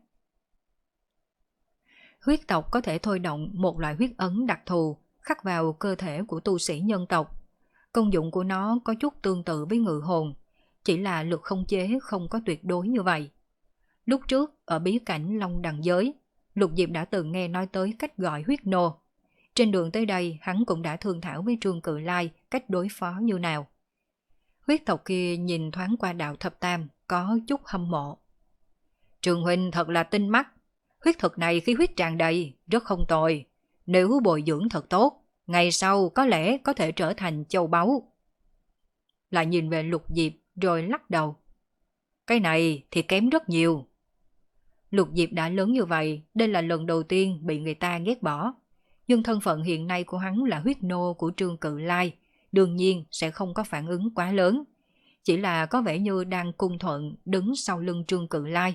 Huyết tộc có thể thôi động một loại huyết ấn đặc thù khắc vào cơ thể của tu sĩ nhân tộc. Công dụng của nó có chút tương tự với ngự hồn, chỉ là lực không chế không có tuyệt đối như vậy. Lúc trước ở bí cảnh Long Đằng Giới, Lục Diệp đã từng nghe nói tới cách gọi huyết nô. Trên đường tới đây hắn cũng đã thương thảo với Trương Cự Lai cách đối phó như nào. Huyết tộc kia nhìn thoáng qua Đạo Thập Tam, có chút hâm mộ. Trương huynh thật là tinh mắt, huyết thực này khí huyết tràn đầy, rất không tồi. Nếu bồi dưỡng thật tốt, ngày sau có lẽ có thể trở thành châu báu. Lại nhìn về Lục Diệp rồi lắc đầu. Cái này thì kém rất nhiều. Lục Diệp đã lớn như vậy, đây là lần đầu tiên bị người ta ghét bỏ. Nhưng thân phận hiện nay của hắn là huyết nô của Trương Cự Lai, đương nhiên sẽ không có phản ứng quá lớn. Chỉ là có vẻ như đang cung thuận đứng sau lưng Trương Cự Lai.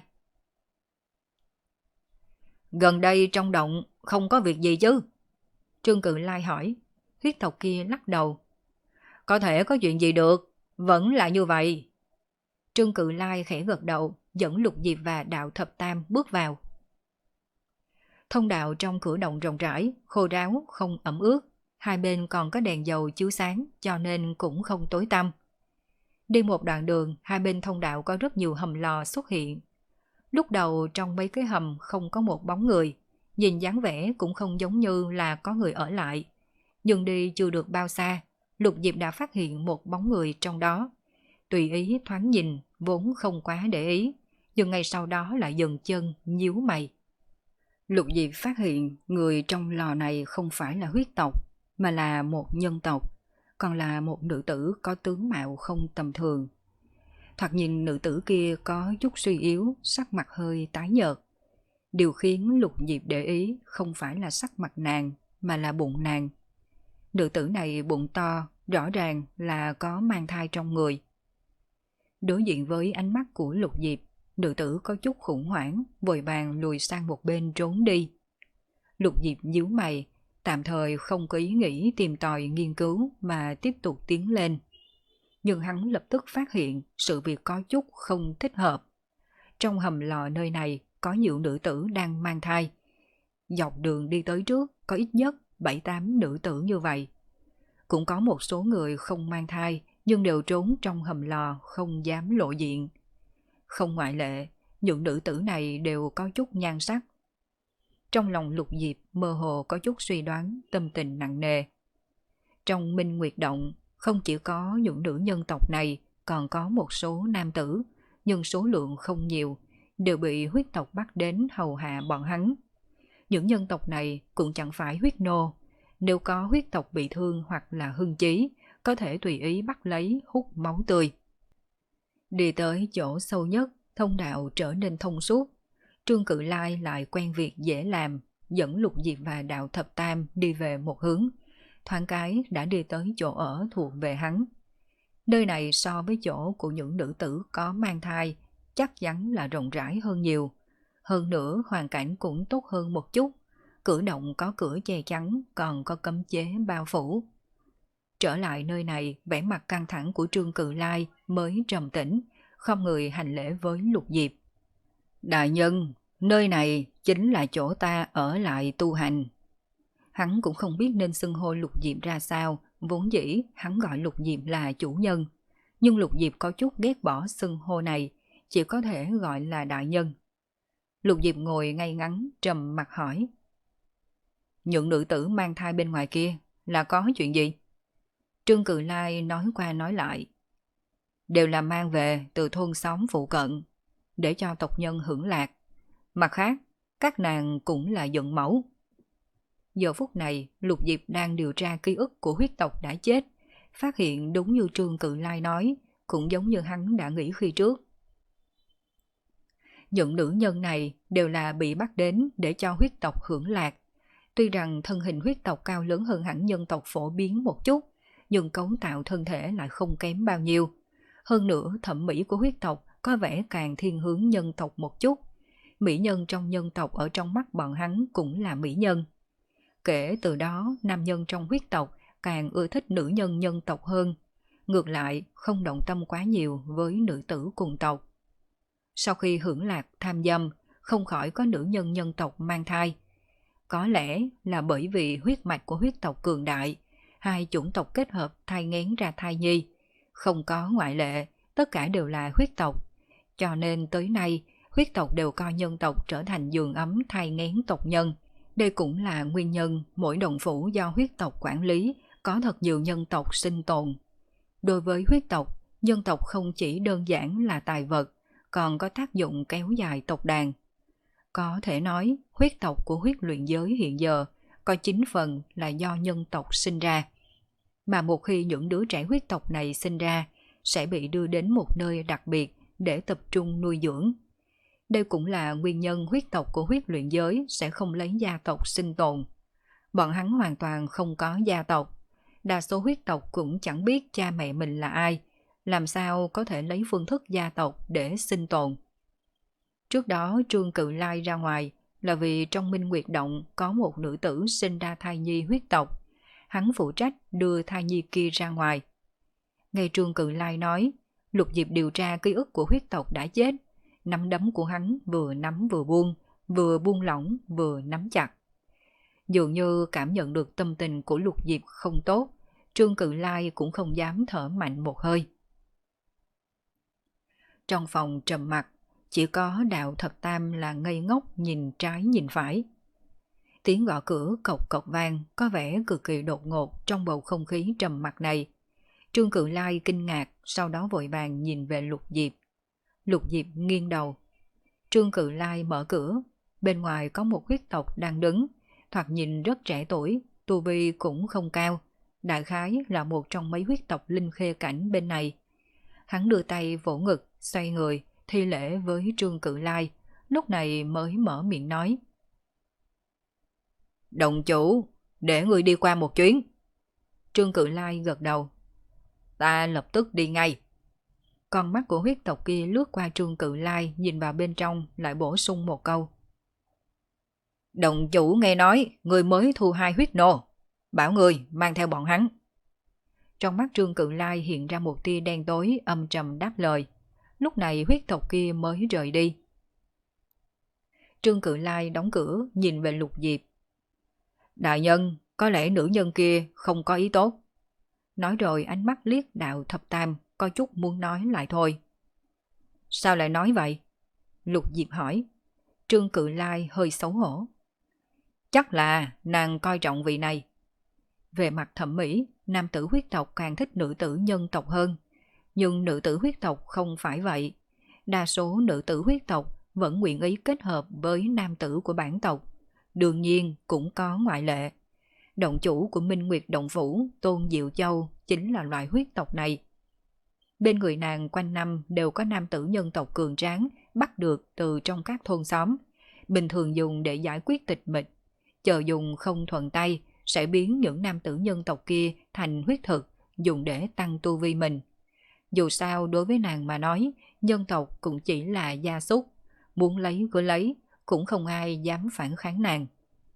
Gần đây trong động không có việc gì chứ? Trương Cự Lai hỏi. Huyết tộc kia lắc đầu. Có thể có chuyện gì được, vẫn là như vậy. Trương Cự Lai khẽ gật đầu, dẫn Lục Diệp và Đạo Thập Tam bước vào. Thông đạo trong cửa động rộng rãi, khô ráo, không ẩm ướt. Hai bên còn có đèn dầu chiếu sáng, cho nên cũng không tối tăm. Đi một đoạn đường, hai bên thông đạo có rất nhiều hầm lò xuất hiện. Lúc đầu trong mấy cái hầm không có một bóng người, nhìn dáng vẻ cũng không giống như là có người ở lại. Nhưng đi chưa được bao xa, Lục Diệp đã phát hiện một bóng người trong đó. Tùy ý thoáng nhìn, vốn không quá để ý, nhưng ngay sau đó lại dừng chân, nhíu mày. Lục Diệp phát hiện người trong lò này không phải là huyết tộc, mà là một nhân tộc, còn là một nữ tử có tướng mạo không tầm thường. Thoạt nhìn nữ tử kia có chút suy yếu, sắc mặt hơi tái nhợt. Điều khiến Lục Diệp để ý không phải là sắc mặt nàng, mà là bụng nàng. Nữ tử này bụng to, rõ ràng là có mang thai trong người. Đối diện với ánh mắt của Lục Diệp, nữ tử có chút khủng hoảng, vội vàng lùi sang một bên trốn đi. Lục Diệp nhíu mày, tạm thời không có ý nghĩ tìm tòi nghiên cứu mà tiếp tục tiến lên. Nhưng hắn lập tức phát hiện sự việc có chút không thích hợp. Trong hầm lò nơi này có nhiều nữ tử đang mang thai. Dọc đường đi tới trước có ít nhất bảy tám nữ tử như vậy. Cũng có một số người không mang thai nhưng đều trốn trong hầm lò không dám lộ diện. Không ngoại lệ, những nữ tử này đều có chút nhan sắc. Trong lòng Lục Diệp mơ hồ có chút suy đoán, tâm tình nặng nề. Trong Minh Nguyệt Động không chỉ có những nữ nhân tộc này, còn có một số nam tử, nhưng số lượng không nhiều, đều bị huyết tộc bắt đến hầu hạ bọn hắn. Những nhân tộc này cũng chẳng phải huyết nô, nếu có huyết tộc bị thương hoặc là hưng chí, có thể tùy ý bắt lấy hút máu tươi. Đi tới chỗ sâu nhất, thông đạo trở nên thông suốt. Trương Cự Lai lại quen việc dễ làm, dẫn Lục Diệp và Đạo Thập Tam đi về một hướng. Thoáng cái đã đi tới chỗ ở thuộc về hắn. Nơi này so với chỗ của những nữ tử có mang thai chắc chắn là rộng rãi hơn nhiều. Hơn nữa hoàn cảnh cũng tốt hơn một chút. Cử động có cửa che chắn, còn có cấm chế bao phủ. Trở lại nơi này, vẻ mặt căng thẳng của Trương Cự Lai mới trầm tĩnh, không người hành lễ với Lục Diệp. Đại nhân, nơi này chính là chỗ ta ở lại tu hành. Hắn cũng không biết nên xưng hô Lục Diệp ra sao, vốn dĩ hắn gọi Lục Diệp là chủ nhân. Nhưng Lục Diệp có chút ghét bỏ xưng hô này, chỉ có thể gọi là đại nhân. Lục Diệp ngồi ngay ngắn, trầm mặt hỏi. Những nữ tử mang thai bên ngoài kia là có chuyện gì? Trương Cự Lai nói qua nói lại. Đều là mang về từ thôn xóm phụ cận, để cho tộc nhân hưởng lạc. Mặt khác, các nàng cũng là dựng mẫu. Giờ phút này, Lục Diệp đang điều tra ký ức của huyết tộc đã chết, phát hiện đúng như Trương Cự Lai nói, cũng giống như hắn đã nghĩ khi trước. Những nữ nhân này đều là bị bắt đến để cho huyết tộc hưởng lạc. Tuy rằng thân hình huyết tộc cao lớn hơn hẳn nhân tộc phổ biến một chút, nhưng cấu tạo thân thể lại không kém bao nhiêu. Hơn nữa, thẩm mỹ của huyết tộc có vẻ càng thiên hướng nhân tộc một chút. Mỹ nhân trong nhân tộc ở trong mắt bọn hắn cũng là mỹ nhân. Kể từ đó, nam nhân trong huyết tộc càng ưa thích nữ nhân nhân tộc hơn. Ngược lại, không động tâm quá nhiều với nữ tử cùng tộc. Sau khi hưởng lạc tham dâm, không khỏi có nữ nhân nhân tộc mang thai. Có lẽ là bởi vì huyết mạch của huyết tộc cường đại, hai chủng tộc kết hợp thai nghén ra thai nhi. Không có ngoại lệ, tất cả đều là huyết tộc. Cho nên tới nay, huyết tộc đều coi nhân tộc trở thành giường ấm thai nghén tộc nhân. Đây cũng là nguyên nhân mỗi đồng phủ do huyết tộc quản lý có thật nhiều nhân tộc sinh tồn. Đối với huyết tộc, nhân tộc không chỉ đơn giản là tài vật, còn có tác dụng kéo dài tộc đàn. Có thể nói, huyết tộc của huyết luyện giới hiện giờ có chín phần là do nhân tộc sinh ra. Mà một khi những đứa trẻ huyết tộc này sinh ra, sẽ bị đưa đến một nơi đặc biệt để tập trung nuôi dưỡng. Đây cũng là nguyên nhân huyết tộc của huyết luyện giới sẽ không lấy gia tộc sinh tồn. Bọn hắn hoàn toàn không có gia tộc. Đa số huyết tộc cũng chẳng biết cha mẹ mình là ai, làm sao có thể lấy phương thức gia tộc để sinh tồn. Trước đó Trương Cự Lai ra ngoài là vì trong Minh Nguyệt Động có một nữ tử sinh ra thai nhi huyết tộc. Hắn phụ trách đưa thai nhi kia ra ngoài. Nghe Trương Cự Lai nói, Lục Diệp điều tra ký ức của huyết tộc đã chết. Nắm đấm của hắn vừa nắm vừa buông, vừa buông lỏng vừa nắm chặt. Dường như cảm nhận được tâm tình của Lục Diệp không tốt, Trương Cự Lai cũng không dám thở mạnh một hơi. Trong phòng trầm mặc, chỉ có Đạo Thập Tam là ngây ngốc nhìn trái nhìn phải. Tiếng gõ cửa cộc cộc vang có vẻ cực kỳ đột ngột trong bầu không khí trầm mặc này. Trương Cự Lai kinh ngạc, sau đó vội vàng nhìn về Lục Diệp. Lục Diệp nghiêng đầu. Trương Cự Lai mở cửa, bên ngoài có một huyết tộc đang đứng, thoạt nhìn rất trẻ tuổi, tu vi cũng không cao, đại khái là một trong mấy huyết tộc linh khê cảnh bên này. Hắn đưa tay vỗ ngực, xoay người, thi lễ với Trương Cự Lai, lúc này mới mở miệng nói. Đồng chủ, để người đi qua một chuyến. Trương Cự Lai gật đầu. Ta lập tức đi ngay. Con mắt của huyết tộc kia lướt qua Trương Cự Lai, nhìn vào bên trong lại bổ sung một câu. Đồng chủ nghe nói người mới thu hai huyết nô, bảo người mang theo bọn hắn. Trong mắt Trương Cự Lai hiện ra một tia đen tối, âm trầm đáp lời. Lúc này huyết tộc kia mới rời đi. Trương Cự Lai đóng cửa nhìn về Lục Diệp. Đại nhân, có lẽ nữ nhân kia không có ý tốt. Nói rồi ánh mắt liếc Đạo Thập Tam, có chút muốn nói lại thôi. Sao lại nói vậy? Lục Diệp hỏi. Trương Cự Lai hơi xấu hổ. Chắc là nàng coi trọng vị này. Về mặt thẩm mỹ, nam tử huyết tộc càng thích nữ tử nhân tộc hơn. Nhưng nữ tử huyết tộc không phải vậy. Đa số nữ tử huyết tộc vẫn nguyện ý kết hợp với nam tử của bản tộc. Đương nhiên cũng có ngoại lệ. Động chủ của Minh Nguyệt Động Phủ, Tôn Diệu Châu, chính là loại huyết tộc này. Bên người nàng quanh năm đều có nam tử nhân tộc cường tráng bắt được từ trong các thôn xóm. Bình thường dùng để giải quyết tịch mịch. Chờ dùng không thuận tay sẽ biến những nam tử nhân tộc kia thành huyết thực, dùng để tăng tu vi mình. Dù sao đối với nàng mà nói, nhân tộc cũng chỉ là gia súc. Muốn lấy cứ lấy, cũng không ai dám phản kháng nàng.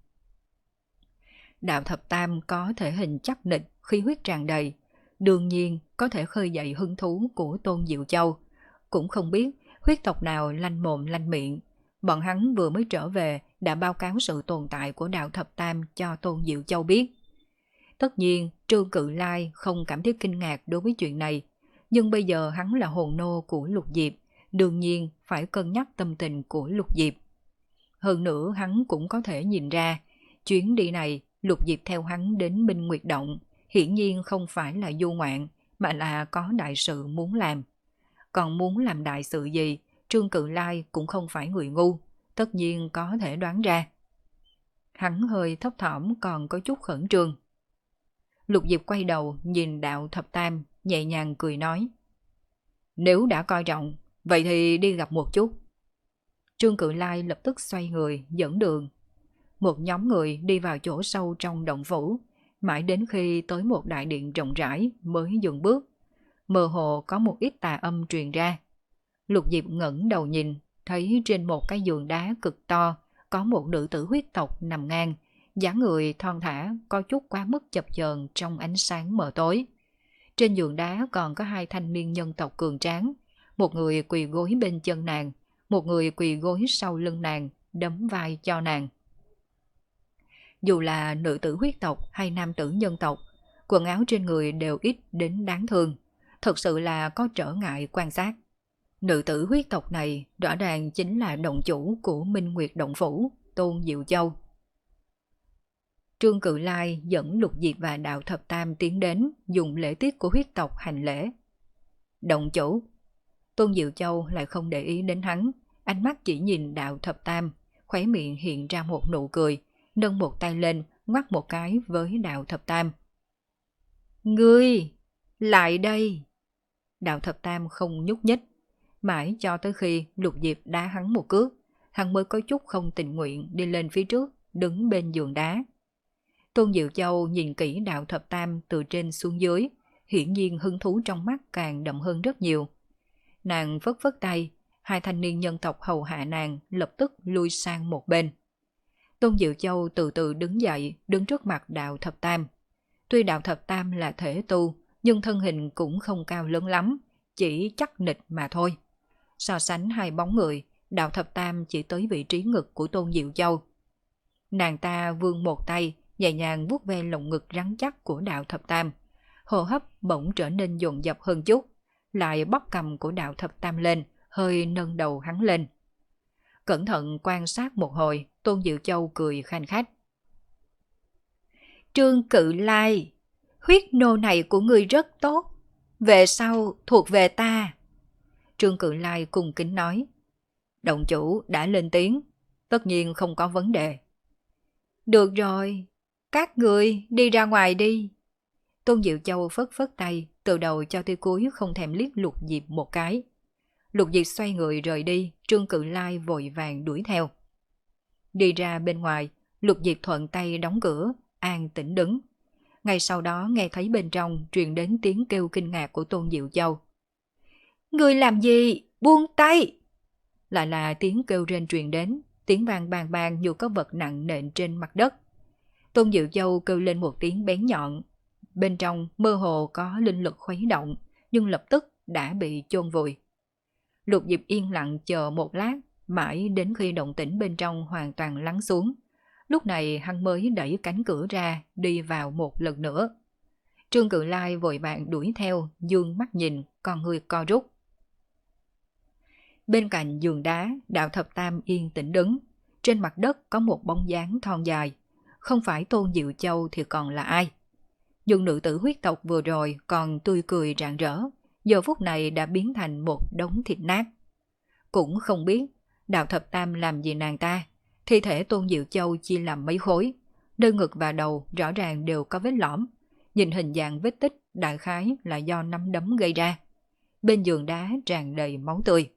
Đạo Thập Tam có thể hình chắc nịch, khí huyết tràn đầy. Đương nhiên có thể khơi dậy hứng thú của Tôn Diệu Châu. Cũng không biết huyết tộc nào lanh mồm lanh miệng. Bọn hắn vừa mới trở về đã báo cáo sự tồn tại của Đạo Thập Tam cho Tôn Diệu Châu biết. Tất nhiên Trương Cự Lai không cảm thấy kinh ngạc đối với chuyện này. Nhưng bây giờ hắn là hồn nô của Lục Diệp, đương nhiên phải cân nhắc tâm tình của Lục Diệp. Hơn nữa hắn cũng có thể nhìn ra, chuyến đi này Lục Diệp theo hắn đến Minh Nguyệt Động, hiển nhiên không phải là du ngoạn, mà là có đại sự muốn làm. Còn muốn làm đại sự gì, Trương Cự Lai cũng không phải người ngu, tất nhiên có thể đoán ra. Hắn hơi thấp thỏm còn có chút khẩn trương. Lục Diệp quay đầu nhìn Đạo Thập Tam, nhẹ nhàng cười nói. Nếu đã coi trọng, vậy thì đi gặp một chút. Trương Cự Lai lập tức xoay người, dẫn đường. Một nhóm người đi vào chỗ sâu trong động phủ, mãi đến khi tới một đại điện rộng rãi mới dừng bước. Mơ hồ có một ít tà âm truyền ra. Lục Diệp ngẩng đầu nhìn, thấy trên một cái giường đá cực to, có một nữ tử huyết tộc nằm ngang, dáng người thon thả, có chút quá mức chập chờn trong ánh sáng mờ tối. Trên giường đá còn có hai thanh niên nhân tộc cường tráng, một người quỳ gối bên chân nàng, một người quỳ gối sau lưng nàng, đấm vai cho nàng. Dù là nữ tử huyết tộc hay nam tử nhân tộc, quần áo trên người đều ít đến đáng thương, thật sự là có trở ngại quan sát. Nữ tử huyết tộc này rõ ràng chính là động chủ của Minh Nguyệt Động Phủ, Tôn Diệu Châu. Trương Cự Lai dẫn Lục Diệp và Đạo Thập Tam tiến đến, dùng lễ tiết của huyết tộc hành lễ. Động chủ. Tôn Diệu Châu lại không để ý đến hắn, ánh mắt chỉ nhìn Đạo Thập Tam, khóe miệng hiện ra một nụ cười, nâng một tay lên, ngoắc một cái với Đạo Thập Tam. Ngươi, lại đây. Đạo Thập Tam không nhúc nhích, mãi cho tới khi Lục Diệp đá hắn một cước, hắn mới có chút không tình nguyện đi lên phía trước, đứng bên giường đá. Tôn Diệu Châu nhìn kỹ Đạo Thập Tam từ trên xuống dưới, hiển nhiên hứng thú trong mắt càng đậm hơn rất nhiều. Nàng phất phất tay, hai thanh niên nhân tộc hầu hạ nàng lập tức lui sang một bên. Tôn Diệu Châu từ từ đứng dậy, đứng trước mặt Đạo Thập Tam. Tuy Đạo Thập Tam là thể tu, nhưng thân hình cũng không cao lớn lắm, chỉ chắc nịch mà thôi. So sánh hai bóng người, Đạo Thập Tam chỉ tới vị trí ngực của Tôn Diệu Châu. Nàng ta vươn một tay, nhẹ nhàng vuốt ve lồng ngực rắn chắc của Đạo Thập Tam. Hô hấp bỗng trở nên dồn dập hơn chút, lại bóp cầm của Đạo Thập Tam lên, hơi nâng đầu hắn lên. Cẩn thận quan sát một hồi, Tôn Diệu Châu cười khanh khách. Trương Cự Lai, huyết nô này của ngươi rất tốt, về sau thuộc về ta. Trương Cự Lai cung kính nói. Động chủ đã lên tiếng, tất nhiên không có vấn đề. Được rồi, các người đi ra ngoài đi. Tôn Diệu Châu phất phất tay, từ đầu cho tới cuối không thèm liếc Lục Diệp một cái. Lục Diệp xoay người rời đi, Trương Cự Lai vội vàng đuổi theo. Đi ra bên ngoài, Lục Diệp thuận tay đóng cửa, an tĩnh đứng. Ngay sau đó nghe thấy bên trong truyền đến tiếng kêu kinh ngạc của Tôn Diệu Châu. Người làm gì? Buông tay! Lại là tiếng kêu rên truyền đến, tiếng vang bàng bàng như có vật nặng nện trên mặt đất. Tôn Diệu Châu kêu lên một tiếng bén nhọn. Bên trong mơ hồ có linh lực khuấy động, nhưng lập tức đã bị chôn vùi. Lục Diệp yên lặng chờ một lát, mãi đến khi động tĩnh bên trong hoàn toàn lắng xuống. Lúc này hắn mới đẩy cánh cửa ra, đi vào một lần nữa. Trương Cự Lai vội vàng đuổi theo, dương mắt nhìn, con người co rút. Bên cạnh giường đá, Đạo Thập Tam yên tĩnh đứng. Trên mặt đất có một bóng dáng thon dài. Không phải Tôn Diệu Châu thì còn là ai? Nhưng nữ tử huyết tộc vừa rồi còn tươi cười rạng rỡ, giờ phút này đã biến thành một đống thịt nát. Cũng không biết Đạo Thập Tam làm gì nàng ta. Thi thể Tôn Diệu Châu chia làm mấy khối, nơi ngực và đầu rõ ràng đều có vết lõm. Nhìn hình dạng vết tích đại khái là do nắm đấm gây ra. Bên giường đá tràn đầy máu tươi.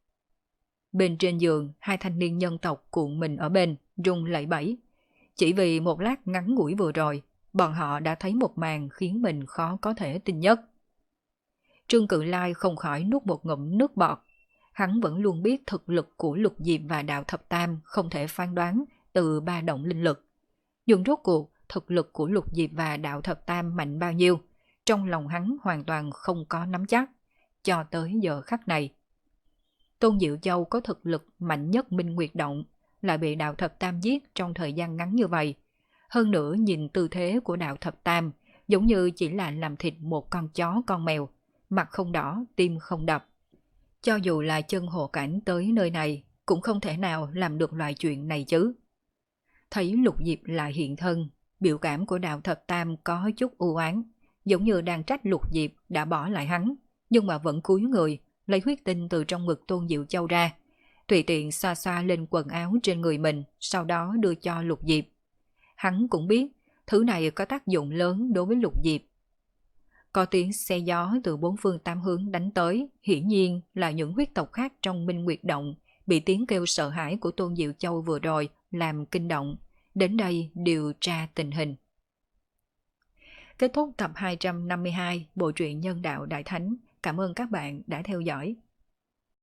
Bên trên giường, hai thanh niên nhân tộc cuộn mình ở bên, run lẩy bẩy. Chỉ vì một lát ngắn ngủi vừa rồi, bọn họ đã thấy một màn khiến mình khó có thể tin nhất. Trương Cự Lai không khỏi nuốt một ngụm nước bọt. Hắn vẫn luôn biết thực lực của Lục Diệp và Đạo Thập Tam không thể phán đoán từ ba động linh lực. Nhưng rốt cuộc, thực lực của Lục Diệp và Đạo Thập Tam mạnh bao nhiêu, trong lòng hắn hoàn toàn không có nắm chắc, cho tới giờ khắc này. Tôn Diệu Châu có thực lực mạnh nhất Minh Nguyệt Động, lại bị Đạo Thập Tam giết trong thời gian ngắn như vậy. Hơn nữa nhìn tư thế của Đạo Thập Tam, giống như chỉ là làm thịt một con chó con mèo, mặt không đỏ, tim không đập. Cho dù là chân hộ cảnh tới nơi này, cũng không thể nào làm được loại chuyện này chứ. Thấy Lục Diệp lại hiện thân, biểu cảm của Đạo Thập Tam có chút u oán, giống như đang trách Lục Diệp đã bỏ lại hắn, nhưng mà vẫn cúi người, lấy huyết tinh từ trong ngực Tôn Diệu Châu ra, tùy tiện xoa xoa lên quần áo trên người mình, sau đó đưa cho Lục Diệp. Hắn cũng biết, thứ này có tác dụng lớn đối với Lục Diệp. Có tiếng xe gió từ bốn phương tám hướng đánh tới, hiển nhiên là những huyết tộc khác trong Minh Nguyệt Động, bị tiếng kêu sợ hãi của Tôn Diệu Châu vừa rồi làm kinh động, đến đây điều tra tình hình. Kết thúc tập hai trăm năm mươi hai Bộ truyện Nhân Đạo Đại Thánh. Cảm ơn các bạn đã theo dõi.